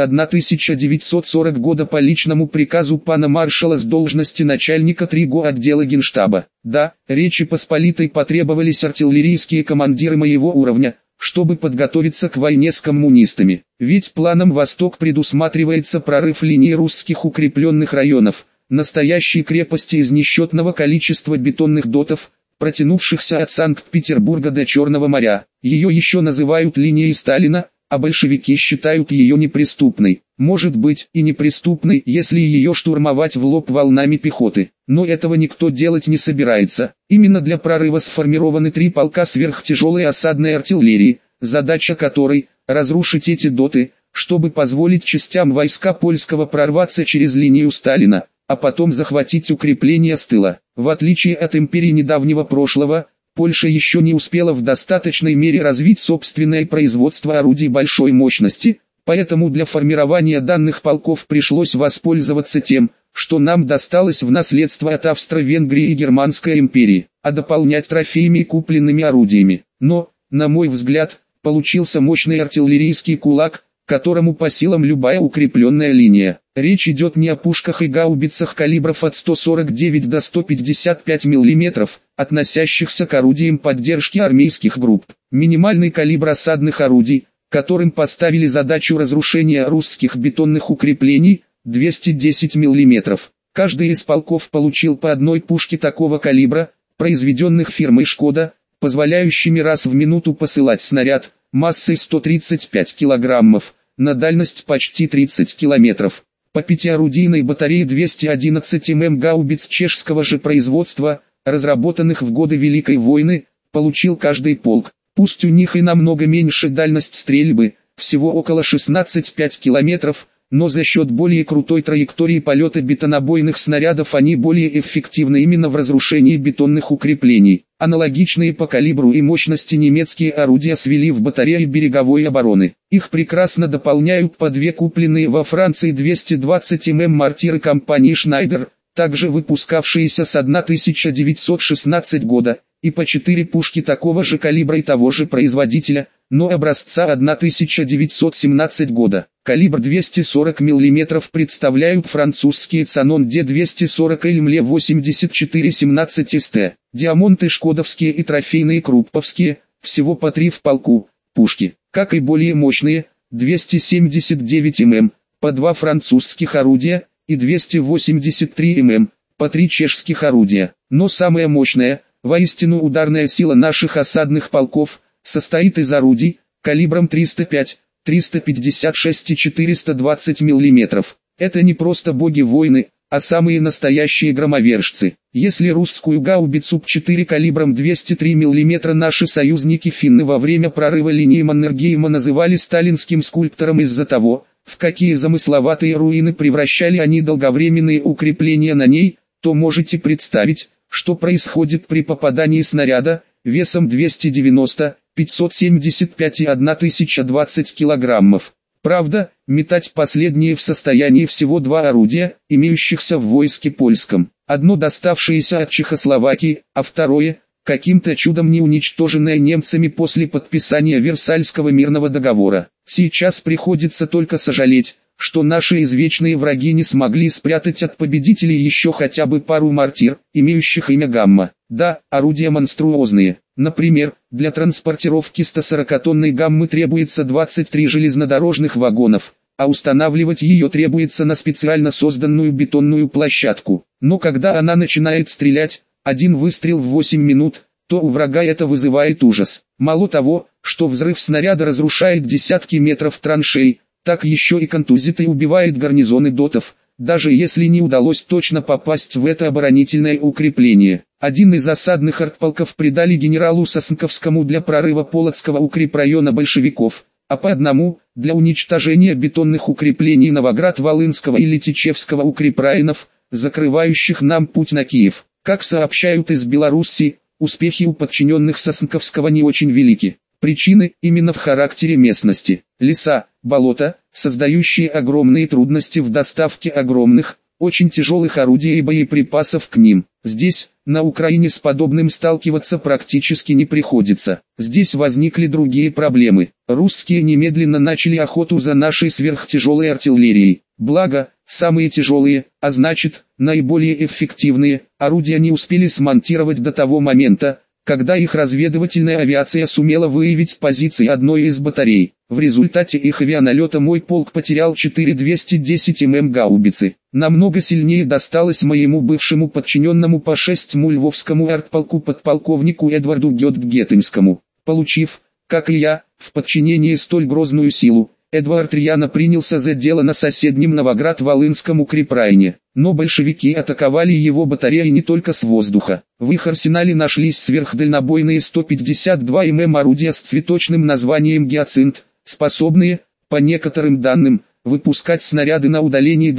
1940 года по личному приказу пана маршала с должности начальника 3-го отдела Генштаба. Да, Речи Посполитой потребовались артиллерийские командиры моего уровня, чтобы подготовиться к войне с коммунистами. Ведь планом «Восток» предусматривается прорыв линии русских укрепленных районов, настоящей крепости из несчетного количества бетонных дотов, протянувшихся от Санкт-Петербурга до Черного моря. Ее еще называют линией Сталина, а большевики считают ее неприступной. Может быть и неприступной, если ее штурмовать в лоб волнами пехоты. Но этого никто делать не собирается. Именно для прорыва сформированы 3 полка сверхтяжелой осадной артиллерии, задача которой – разрушить эти доты, чтобы позволить частям войска польского прорваться через линию Сталина, а потом захватить укрепления с тыла. В отличие от империи недавнего прошлого, Польша еще не успела в достаточной мере развить собственное производство орудий большой мощности, поэтому для формирования данных полков пришлось воспользоваться тем, что нам досталось в наследство от Австро-Венгрии и Германской империи, а дополнять трофеями и купленными орудиями. Но, на мой взгляд, получился мощный артиллерийский кулак, которому по силам любая укрепленная линия. Речь идет не о пушках и гаубицах калибров от 149 до 155 мм, относящихся к орудиям поддержки армейских групп. Минимальный калибр осадных орудий, которым поставили задачу разрушения русских бетонных укреплений, 210 мм. Каждый из полков получил по одной пушке такого калибра, произведенных фирмой «Шкода», позволяющими раз в минуту посылать снаряд, массой 135 килограммов, на дальность почти 30 километров. По 5-орудийной батарее 211 мм гаубиц чешского же производства, разработанных в годы Великой войны, получил каждый полк. Пусть у них и намного меньше дальность стрельбы, всего около 16,5 километров, но за счет более крутой траектории полета бетонобойных снарядов они более эффективны именно в разрушении бетонных укреплений. Аналогичные по калибру и мощности немецкие орудия свели в батареи береговой обороны. Их прекрасно дополняют по 2 купленные во Франции 220 мм мортиры компании Schneider, также выпускавшиеся с 1916 года, и по 4 пушки такого же калибра и того же производителя, но образца 1917 года. Калибр 240 мм представляют французские Canon D240 и МЛЕ 8417 СТ. Диамонты шкодовские и трофейные крупповские, всего по 3 в полку, пушки, как и более мощные, 279 мм, по 2 французских орудия, и 283 мм, по 3 чешских орудия. Но самая мощная, воистину ударная сила наших осадных полков, состоит из орудий, калибром 305, 356 и 420 мм. Это не просто боги-воины, а самые настоящие громовержцы. Если русскую гаубицу П-4 калибром 203 мм наши союзники-финны во время прорыва линии Маннергейма называли сталинским скульптором из-за того, в какие замысловатые руины превращали они долговременные укрепления на ней, то можете представить, что происходит при попадании снаряда, весом 290, 575 и 1020 килограммов. Правда, метать последние в состоянии всего 2 орудия, имеющихся в войске польском. Одно доставшееся от Чехословакии, а второе, каким-то чудом не уничтоженное немцами после подписания Версальского мирного договора. Сейчас приходится только сожалеть, что наши извечные враги не смогли спрятать от победителей еще хотя бы пару мортир, имеющих имя Гамма. Да, орудия монструозные. Например, для транспортировки 140-тонной Гаммы требуется 23 железнодорожных вагонов, а устанавливать ее требуется на специально созданную бетонную площадку. Но когда она начинает стрелять, один выстрел в 8 минут, то у врага это вызывает ужас. Мало того, что взрыв снаряда разрушает десятки метров траншей, так еще и контузит и убивает гарнизоны дотов, даже если не удалось точно попасть в это оборонительное укрепление. Один из осадных артполков придали генералу Соснковскому для прорыва Полоцкого укрепрайона большевиков, а по одному – для уничтожения бетонных укреплений Новоград-Волынского и Летичевского укрепрайонов, закрывающих нам путь на Киев. Как сообщают из Беларуси, успехи у подчиненных Соснковского не очень велики. Причины именно в характере местности. Леса, болота, создающие огромные трудности в доставке огромных, очень тяжелых орудий и боеприпасов к ним. Здесь, на Украине, с подобным сталкиваться практически не приходится. Здесь возникли другие проблемы. Русские немедленно начали охоту за нашей сверхтяжелой артиллерией. Благо, самые тяжелые, а значит, наиболее эффективные, орудия не успели смонтировать до того момента, когда их разведывательная авиация сумела выявить позиции одной из батарей. В результате их авианалета мой полк потерял 4 210 мм гаубицы. Намного сильнее досталось моему бывшему подчиненному по 6-му Львовскому артполку подполковнику Эдварду Геттинскому. Получив, как и я, в подчинении столь грозную силу, Эдвард рьяно принялся за дело на соседнем Новоград-Волынском укрепрайоне. Но большевики атаковали его батареи не только с воздуха. В их арсенале нашлись сверхдальнобойные 152 мм орудия с цветочным названием «Гиацинт», способные, по некоторым данным, выпускать снаряды на удалении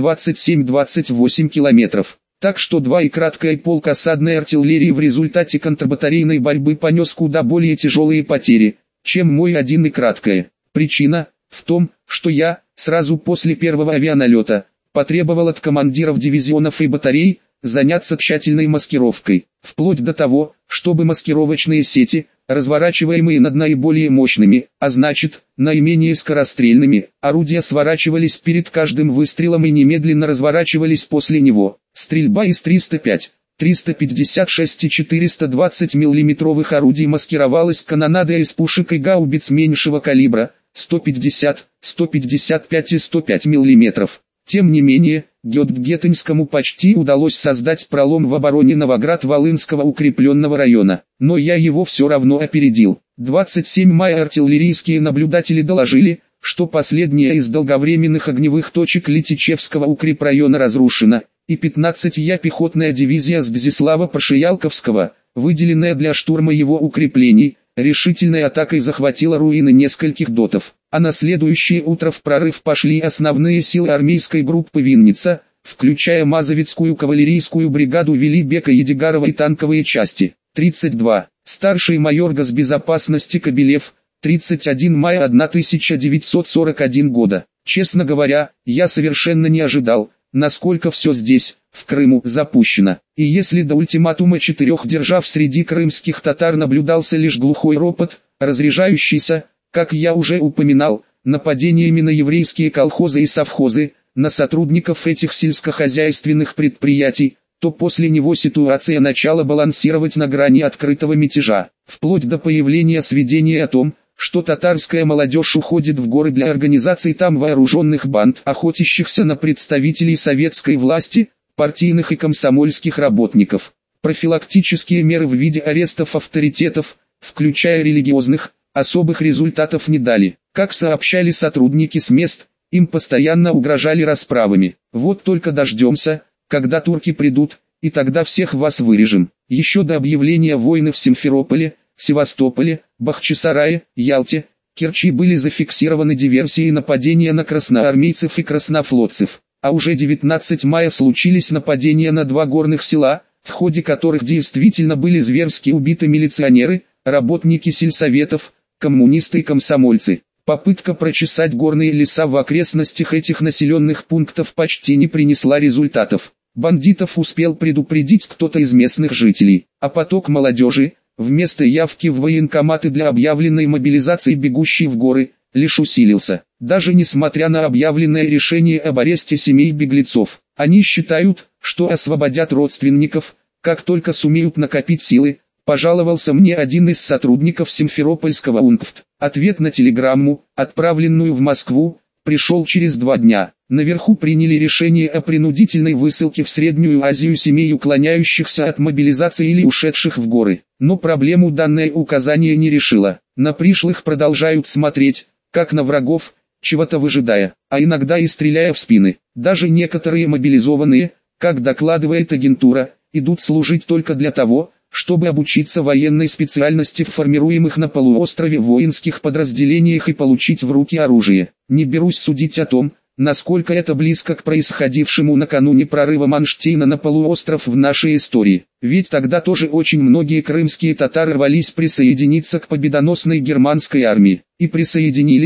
27-28 километров. Так что 2 и краткая полк осадной артиллерии в результате контрбатарейной борьбы понес куда более тяжелые потери, чем мой 1 и краткая. Причина в том, что я, сразу после первого авианалета, потребовал от командиров дивизионов и батарей заняться тщательной маскировкой, вплоть до того, чтобы маскировочные сети, разворачиваемые над наиболее мощными, а значит, наименее скорострельными, орудия сворачивались перед каждым выстрелом и немедленно разворачивались после него. Стрельба из 305, 356 и 420 миллиметровых орудий маскировалась канонадой из пушек и гаубиц меньшего калибра, 150, 155 и 105 мм. Тем не менее, Геттинскому почти удалось создать пролом в обороне Новоград-Волынского укрепленного района, но я его все равно опередил. 27 мая артиллерийские наблюдатели доложили, что последняя из долговременных огневых точек Литичевского укрепрайона разрушена, и 15-я пехотная дивизия Здзислава-Прошиялковского, выделенная для штурма его укреплений, решительной атакой захватила руины нескольких дотов, а на следующее утро в прорыв пошли основные силы армейской группы Винница, включая Мазовецкую кавалерийскую бригаду Велибека Едигарова и танковые части. 32. Старший майор госбезопасности Кобелев, 31 мая 1941 года. Честно говоря, я совершенно не ожидал, насколько все здесь, в Крыму, запущено. И если до ультиматума 4 держав среди крымских татар наблюдался лишь глухой ропот, разряжающийся, как я уже упоминал, нападениями на еврейские колхозы и совхозы, на сотрудников этих сельскохозяйственных предприятий, то после него ситуация начала балансировать на грани открытого мятежа, вплоть до появления сведений о том, что татарская молодежь уходит в горы для организации там вооруженных банд, охотящихся на представителей советской власти, партийных и комсомольских работников. Профилактические меры в виде арестов авторитетов, включая религиозных, особых результатов не дали. Как сообщали сотрудники с мест, им постоянно угрожали расправами. Вот только дождемся, когда турки придут, и тогда всех вас вырежем. Еще до объявления войны в Симферополе, Севастополе, Бахчисарае, Ялте, Керчи были зафиксированы диверсии и нападения на красноармейцев и краснофлотцев. А уже 19 мая случились нападения на 2 горных села, в ходе которых действительно были зверски убиты милиционеры, работники сельсоветов, коммунисты и комсомольцы. Попытка прочесать горные леса в окрестностях этих населенных пунктов почти не принесла результатов. Бандитов успел предупредить кто-то из местных жителей, а поток молодежи, вместо явки в военкоматы для объявленной мобилизации бегущей в горы, лишь усилился. Даже несмотря на объявленное решение об аресте семей беглецов, они считают, что освободят родственников, как только сумеют накопить силы, пожаловался мне один из сотрудников Симферопольского УНКВТ. Ответ на телеграмму, отправленную в Москву, пришел через 2 дня. Наверху приняли решение о принудительной высылке в Среднюю Азию семей, уклоняющихся от мобилизации или ушедших в горы. Но проблему данное указание не решило. На пришлых продолжают смотреть, как на врагов, чего-то выжидая, а иногда и стреляя в спины. Даже некоторые мобилизованные, как докладывает агентура, идут служить только для того, чтобы обучиться военной специальности в формируемых на полуострове воинских подразделениях и получить в руки оружие. Не берусь судить о том, насколько это близко к происходившему накануне прорыва Манштейна на полуостров в нашей истории. Ведь тогда тоже очень многие крымские татары рвались присоединиться к победоносной германской армии. И присоединились,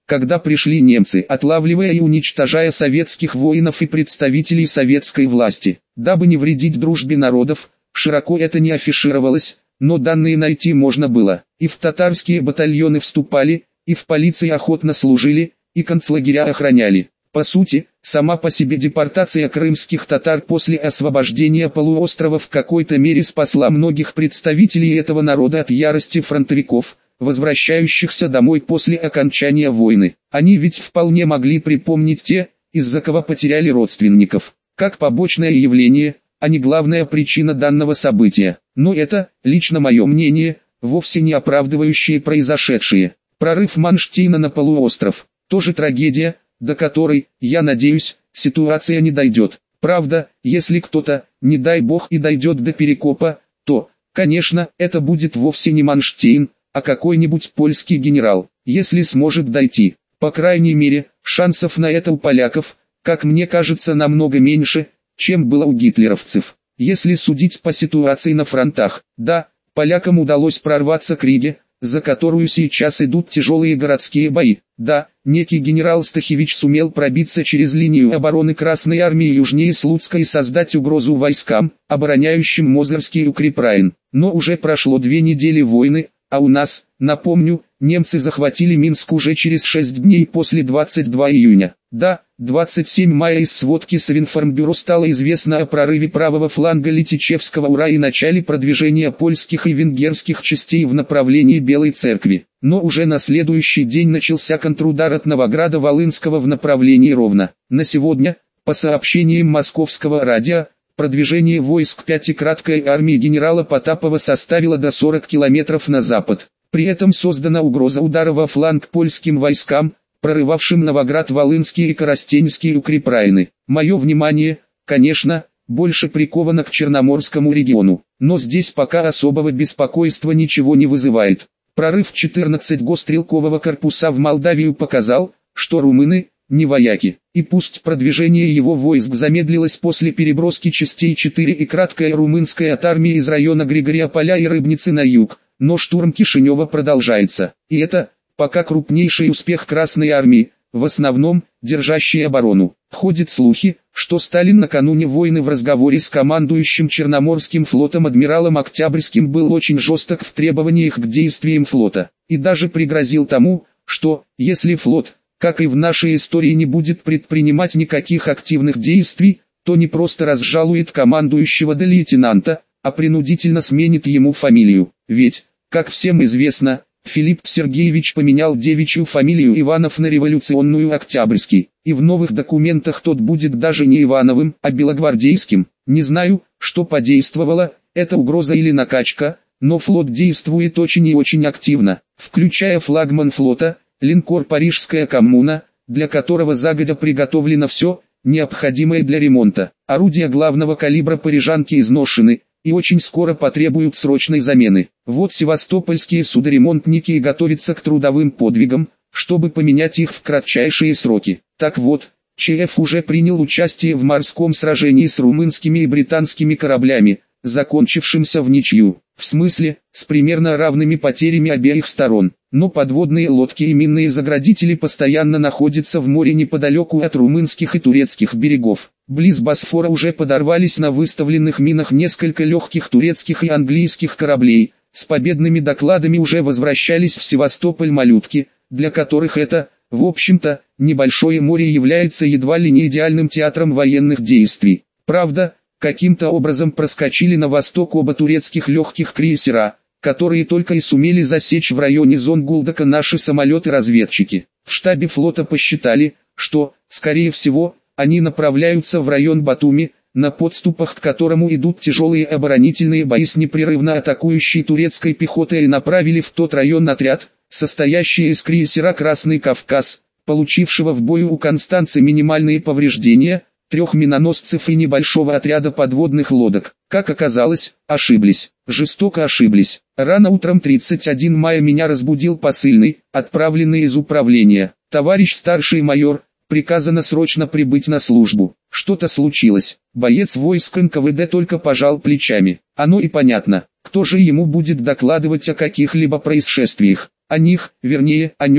когда пришли немцы, отлавливая и уничтожая советских воинов и представителей советской власти. Дабы не вредить дружбе народов, широко это не афишировалось, но данные найти можно было. И в татарские батальоны вступали, и в полиции охотно служили, и концлагеря охраняли. По сути, сама по себе депортация крымских татар после освобождения полуострова в какой-то мере спасла многих представителей этого народа от ярости фронтовиков, возвращающихся домой после окончания войны. Они ведь вполне могли припомнить те, из-за кого потеряли родственников, как побочное явление, а не главная причина данного события. Но это, лично мое мнение, вовсе не оправдывающее произошедшее. Прорыв Манштейна на полуостров – тоже трагедия, до которой, я надеюсь, ситуация не дойдет. Правда, если кто-то, не дай бог, и дойдет до перекопа, то, конечно, это будет вовсе не Манштейн, а какой-нибудь польский генерал, если сможет дойти. По крайней мере, шансов на это у поляков, как мне кажется, намного меньше, чем было у гитлеровцев. Если судить по ситуации на фронтах, да, полякам удалось прорваться к Риге, за которую сейчас идут тяжелые городские бои. Да, некий генерал Стахевич сумел пробиться через линию обороны Красной Армии южнее Слуцка и создать угрозу войскам, обороняющим Мозырский укрепрайон. Но уже прошло 2 недели войны, а у нас, напомню, немцы захватили Минск уже через 6 дней после 22 июня. Да, 27 мая из сводки Совинформбюро стало известно о прорыве правого фланга Летичевского Ура и начале продвижения польских и венгерских частей в направлении Белой Церкви. Но уже на следующий день начался контрудар от Новограда-Волынского в направлении Ровно. На сегодня, по сообщениям московского радио, продвижение войск 5-й краткой армии генерала Потапова составило до 40 километров на запад. При этом создана угроза удара во фланг польским войскам, прорывавшим Новоград-Волынские и Коростенские укрепрайоны. Мое внимание, конечно, больше приковано к Черноморскому региону, но здесь пока особого беспокойства ничего не вызывает. Прорыв 14-го стрелкового корпуса в Молдавию показал, что румыны – не вояки, и пусть продвижение его войск замедлилось после переброски частей 4 и краткая румынская от армии из района Григорьополя и Рыбницы на юг, но штурм Кишинева продолжается, и это – пока крупнейший успех Красной Армии, в основном, держащей оборону. Ходят слухи, что Сталин накануне войны в разговоре с командующим Черноморским флотом адмиралом Октябрьским был очень жесток в требованиях к действиям флота, и даже пригрозил тому, что, если флот, как и в нашей истории, не будет предпринимать никаких активных действий, то не просто разжалует командующего до лейтенанта, а принудительно сменит ему фамилию. Ведь, как всем известно, Филипп Сергеевич поменял девичью фамилию Иванов на революционную Октябрьский, и в новых документах тот будет даже не Ивановым, а Белогвардейским. Не знаю, что подействовало, это угроза или накачка, но флот действует очень и очень активно, включая флагман флота, линкор «Парижская коммуна», для которого загодя приготовлено все, необходимое для ремонта. Орудия главного калибра парижанки изношены, и очень скоро потребуют срочной замены. Вот севастопольские судоремонтники и готовятся к трудовым подвигам, чтобы поменять их в кратчайшие сроки. Так вот, ЧФ уже принял участие в морском сражении с румынскими и британскими кораблями, закончившимся в ничью, в смысле, с примерно равными потерями обеих сторон. Но подводные лодки и минные заградители постоянно находятся в море неподалеку от румынских и турецких берегов. Близ Босфора уже подорвались на выставленных минах несколько легких турецких и английских кораблей. С победными докладами уже возвращались в Севастополь малютки, для которых это, в общем-то, небольшое море является едва ли не идеальным театром военных действий. Правда, каким-то образом проскочили на восток оба турецких легких крейсера, которые только и сумели засечь в районе Зонгулдака наши самолеты-разведчики. В штабе флота посчитали, что, скорее всего, они направляются в район Батуми, на подступах к которому идут тяжелые оборонительные бои с непрерывно атакующей турецкой пехотой, и направили в тот район отряд, состоящий из крейсера «Красный Кавказ», получившего в бою у Констанцы минимальные повреждения, 3 миноносцев и небольшого отряда подводных лодок. Как оказалось, ошиблись, жестоко ошиблись. Рано утром 31 мая меня разбудил посыльный, отправленный из управления. «Товарищ старший майор, приказано срочно прибыть на службу». Что-то случилось. Боец войск НКВД только пожал плечами. Оно и понятно, кто же ему будет докладывать о каких-либо происшествиях. О них, вернее, о нем,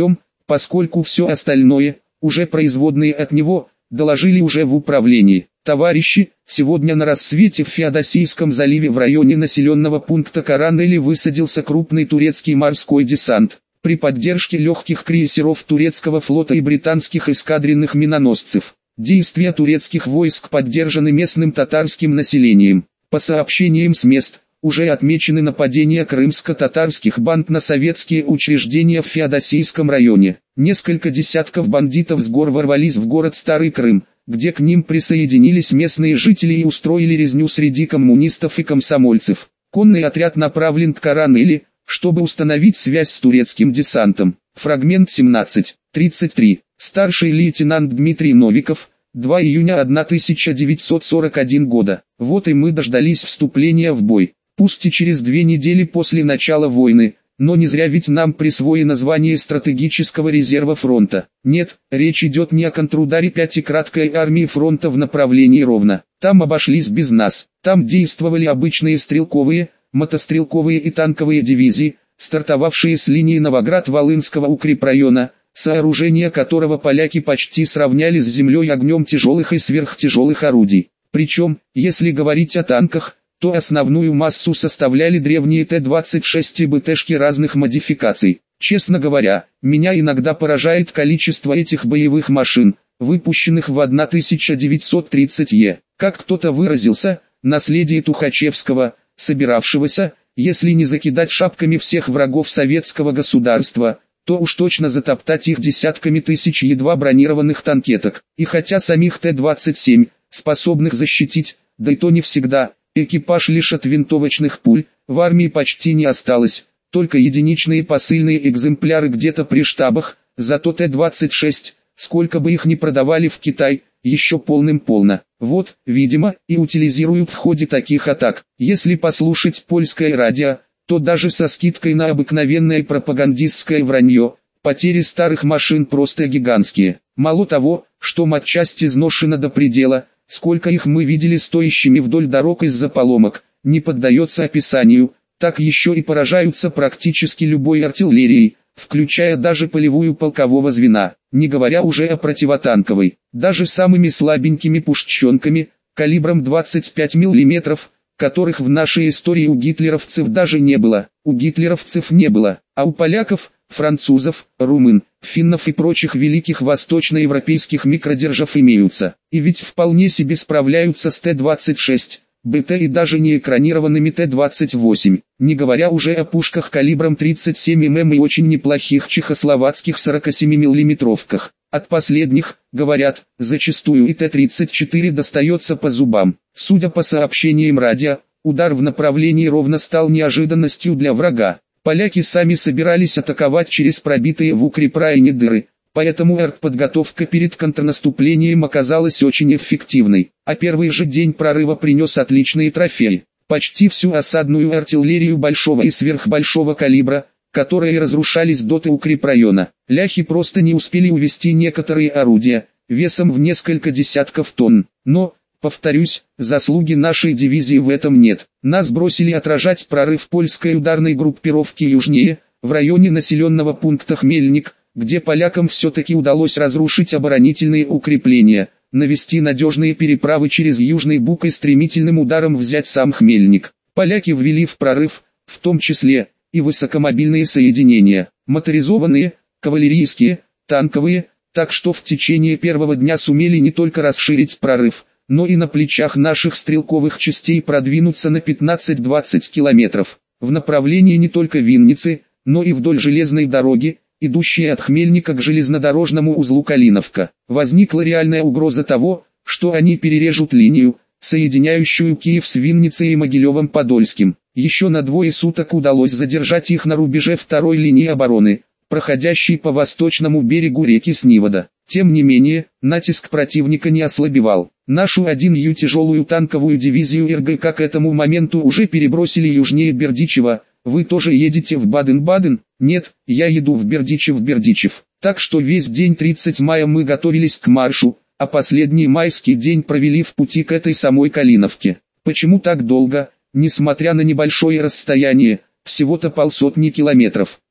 поскольку все остальное, уже производные от него, доложили уже в управлении. Товарищи, сегодня на рассвете в Феодосийском заливе в районе населенного пункта Карандели высадился крупный турецкий морской десант. При поддержке легких крейсеров турецкого флота и британских эскадренных миноносцев. Действия турецких войск поддержаны местным татарским населением. По сообщениям с мест, уже отмечены нападения крымско-татарских банд на советские учреждения в Феодосийском районе. Несколько десятков бандитов с гор ворвались в город Старый Крым, где к ним присоединились местные жители и устроили резню среди коммунистов и комсомольцев. Конный отряд направлен к Карандели, чтобы установить связь с турецким десантом. Фрагмент 17:33. Старший лейтенант Дмитрий Новиков, 2 июня 1941 года. Вот и мы дождались вступления в бой. Пусть и через 2 недели после начала войны, но не зря ведь нам присвоено звание стратегического резерва фронта. Нет, речь идет не о контрударе 5-й краткой армии фронта в направлении Ровно. Там обошлись без нас. Там действовали обычные стрелковые, мотострелковые и танковые дивизии, стартовавшие с линии Новоград-Волынского укрепрайона, сооружение которого поляки почти сравняли с землей огнем тяжелых и сверхтяжелых орудий. Причем, если говорить о танках, то основную массу составляли древние Т-26 и БТшки разных модификаций. Честно говоря, меня иногда поражает количество этих боевых машин, выпущенных в 1930-е. Как кто-то выразился, наследие Тухачевского, собиравшегося, если не закидать шапками всех врагов советского государства, то уж точно затоптать их десятками тысяч едва бронированных танкеток. И хотя самих Т-27, способных защитить, да и то не всегда, экипаж лишь от винтовочных пуль, в армии почти не осталось, только единичные посыльные экземпляры где-то при штабах, зато Т-26, сколько бы их ни продавали в Китай, еще полным-полно. Вот, видимо, и утилизируют в ходе таких атак. Если послушать польское радио, то даже со скидкой на обыкновенное пропагандистское вранье, потери старых машин просто гигантские. Мало того, что матчасть изношена до предела, сколько их мы видели стоящими вдоль дорог из-за поломок, не поддается описанию, так еще и поражаются практически любой артиллерией, включая даже полевую полкового звена, не говоря уже о противотанковой. Даже самыми слабенькими пушченками, калибром 25 мм, которых в нашей истории у гитлеровцев даже не было. У гитлеровцев не было, а у поляков, французов, румын, финнов и прочих великих восточноевропейских микродержав имеются. И ведь вполне себе справляются с Т-26, БТ и даже не экранированными Т-28, не говоря уже о пушках калибром 37 мм и очень неплохих чехословацких 47 миллиметровках. От последних, говорят, зачастую и Т-34 достается по зубам. Судя по сообщениям радио, удар в направлении Ровно стал неожиданностью для врага. Поляки сами собирались атаковать через пробитые в укрепрайоне дыры, поэтому артподготовка перед контрнаступлением оказалась очень эффективной, а первый же день прорыва принес отличные трофеи. Почти всю осадную артиллерию большого и сверхбольшого калибра, которые разрушались до укрепрайона. Ляхи просто не успели увести некоторые орудия, весом в несколько десятков тонн. Но, повторюсь, заслуги нашей дивизии в этом нет. Нас бросили отражать прорыв польской ударной группировки южнее, в районе населенного пункта Хмельник, где полякам все-таки удалось разрушить оборонительные укрепления, навести надежные переправы через Южный Буг и стремительным ударом взять сам Хмельник. Поляки ввели в прорыв, в том числе, и высокомобильные соединения, моторизованные, кавалерийские, танковые, так что в течение первого дня сумели не только расширить прорыв, но и на плечах наших стрелковых частей продвинуться на 15-20 километров, в направлении не только Винницы, но и вдоль железной дороги, идущей от Хмельника к железнодорожному узлу Калиновка. Возникла реальная угроза того, что они перережут линию, соединяющую Киев с Винницей и Могилевом-Подольским. Еще на 2 суток удалось задержать их на рубеже второй линии обороны, проходящей по восточному берегу реки Снивода. Тем не менее, натиск противника не ослабевал. Нашу 1Ю тяжелую танковую дивизию РГК к этому моменту уже перебросили южнее Бердичева. Вы тоже едете в Баден-Баден? Нет, я еду в Бердичев. Так что весь день 30 мая мы готовились к маршу, а последний майский день провели в пути к этой самой Калиновке. Почему так долго, несмотря на небольшое расстояние, всего-то 150 километров?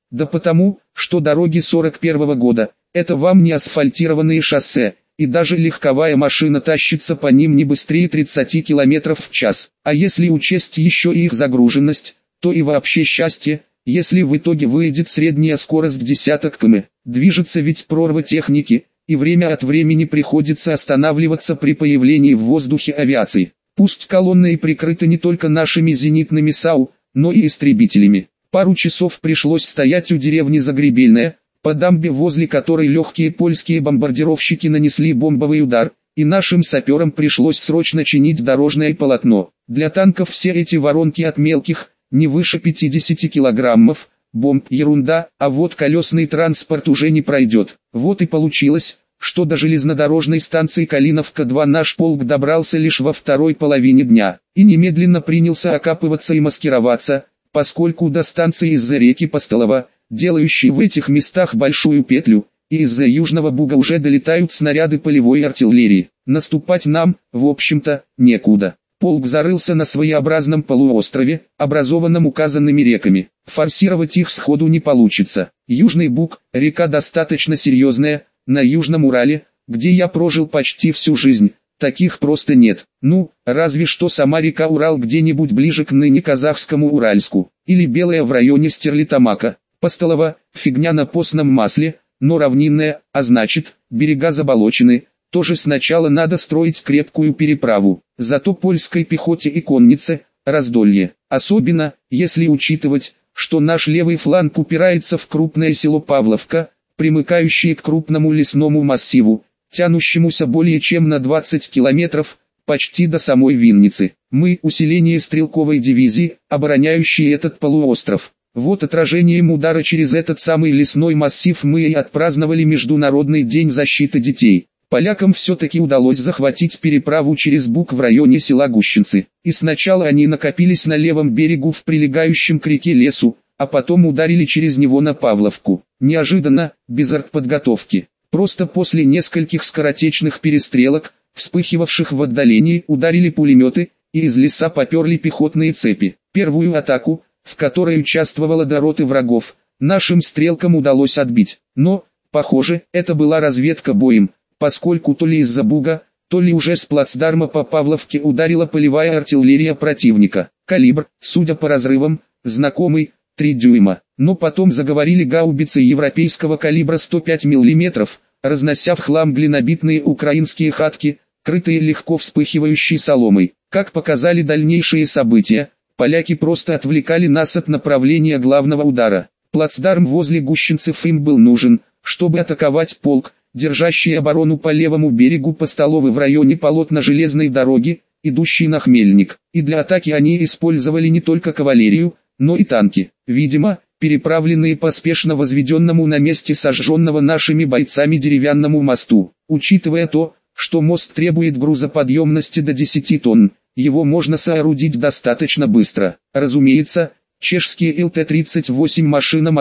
Да потому, что дороги 41-го года – это вам не асфальтированные шоссе, и даже легковая машина тащится по ним не быстрее 30 км в час. А если учесть еще и их загруженность, то и вообще счастье, если в итоге выйдет средняя скорость десяток км. Движется ведь прорва техники, и время от времени приходится останавливаться при появлении в воздухе авиации. Пусть колонны и прикрыты не только нашими зенитными САУ, но и истребителями. Пару часов пришлось стоять у деревни Загребельная, по дамбе, возле которой легкие польские бомбардировщики нанесли бомбовый удар, и нашим саперам пришлось срочно чинить дорожное полотно. Для танков все эти воронки от мелких, не выше 50 килограммов, бомб ерунда, а вот колесный транспорт уже не пройдет. Вот и получилось, что до железнодорожной станции Калиновка-2 наш полк добрался лишь во второй половине дня, и немедленно принялся окапываться и маскироваться, поскольку до станции из-за реки Постолова, делающей в этих местах большую петлю, и из-за Южного Буга уже долетают снаряды полевой артиллерии. Наступать нам, в общем-то, некуда. Полк зарылся на своеобразном полуострове, образованном указанными реками. Форсировать их сходу не получится. Южный Буг – река достаточно серьезная, на Южном Урале, где я прожил почти всю жизнь, таких просто нет. Ну, разве что сама река Урал где-нибудь ближе к ныне казахскому Уральску, или Белая в районе Стерлитамака. Постолова – фигня на постном масле, но равнинная, а значит, берега заболочены. Тоже сначала надо строить крепкую переправу, зато польской пехоте и коннице – раздолье. Особенно, если учитывать, что наш левый фланг упирается в крупное село Павловка, примыкающее к крупному лесному массиву, тянущемуся более чем на 20 километров, почти до самой Винницы. Мы – усиление стрелковой дивизии, обороняющие этот полуостров. Вот отражением удара через этот самый лесной массив мы и отпраздновали Международный день защиты детей. Полякам все-таки удалось захватить переправу через Буг в районе села Гущинцы. И сначала они накопились на левом берегу в прилегающем к реке лесу, а потом ударили через него на Павловку. Неожиданно, без артподготовки. Просто после нескольких скоротечных перестрелок, вспыхивавших в отдалении, ударили пулеметы, и из леса поперли пехотные цепи. Первую атаку, в которой участвовало до роты врагов, нашим стрелкам удалось отбить. Но, похоже, это была разведка боем, поскольку то ли из-за Буга, то ли уже с плацдарма по Павловке ударила полевая артиллерия противника. Калибр, судя по разрывам, знакомый, 3 дюйма. Но потом заговорили гаубицы европейского калибра 105 мм, разнося в хлам глинобитные украинские хатки, крытые легко вспыхивающей соломой. Как показали дальнейшие события, поляки просто отвлекали нас от направления главного удара. Плацдарм возле Гущинцев им был нужен, чтобы атаковать полк, держащий оборону по левому берегу Постоловы в районе полотна железной дороги, идущей на Хмельник. И для атаки они использовали не только кавалерию, но и танки. Видимо, переправленные по спешно возведенному на месте сожженного нашими бойцами деревянному мосту. Учитывая то, что мост требует грузоподъемности до 10 тонн, его можно соорудить достаточно быстро. Разумеется, чешские ЛТ-38 машинам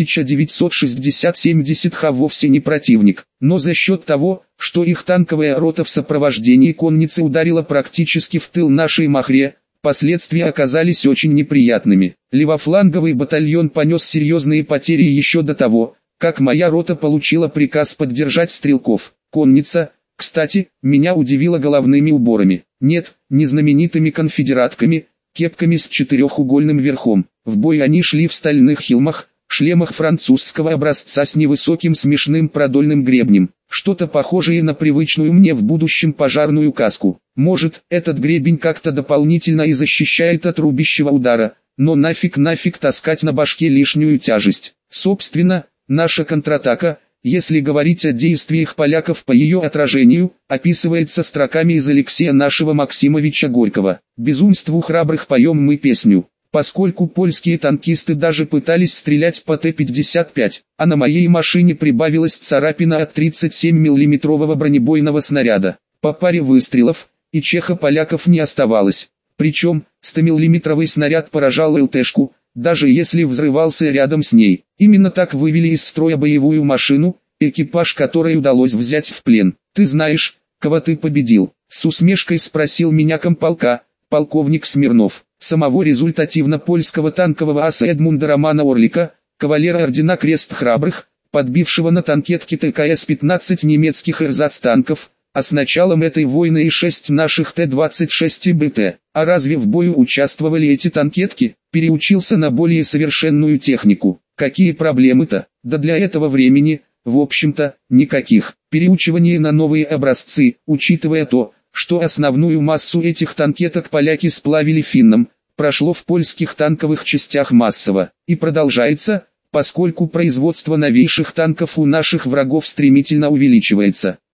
1960-70Х вовсе не противник, но за счет того, что их танковая рота в сопровождении конницы ударила практически в тыл нашей Махре, последствия оказались очень неприятными. Левофланговый батальон понес серьезные потери еще до того, как моя рота получила приказ поддержать стрелков. Конница, кстати, меня удивила головными уборами. Нет, не знаменитыми конфедератками, кепками с четырехугольным верхом. В бой они шли в стальных хилмах, шлемах французского образца с невысоким смешным продольным гребнем. Что-то похожее на привычную мне в будущем пожарную каску. Может, этот гребень как-то дополнительно и защищает от рубящего удара, но нафиг таскать на башке лишнюю тяжесть. Собственно, наша контратака, если говорить о действиях поляков по ее отражению, описывается строками из Алексея нашего Максимовича Горького. «Безумству храбрых поем мы песню». Поскольку польские танкисты даже пытались стрелять по Т-55, а на моей машине прибавилась царапина от 37 миллиметрового бронебойного снаряда. По паре выстрелов, и чехо-поляков не оставалось. Причем, 100-миллиметровый снаряд поражал ЛТшку, даже если взрывался рядом с ней. Именно так вывели из строя боевую машину, экипаж которой удалось взять в плен. «Ты знаешь, кого ты победил?» — с усмешкой спросил меня комполка, полковник Смирнов. Самого результативно польского танкового аса Эдмунда Романа Орлика, кавалера ордена Крест Храбрых, подбившего на танкетке ТКС-15 немецких эрзац-танков, а с началом этой войны и 6 наших Т-26 и БТ. А разве в бою участвовали эти танкетки? Переучился на более совершенную технику. Какие проблемы-то? Да для этого времени, в общем-то, никаких. Переучивание на новые образцы, учитывая то, что основную массу этих танкеток поляки сплавили финнам, прошло в польских танковых частях массово. И продолжается, поскольку производство новейших танков у наших врагов стремительно увеличивается.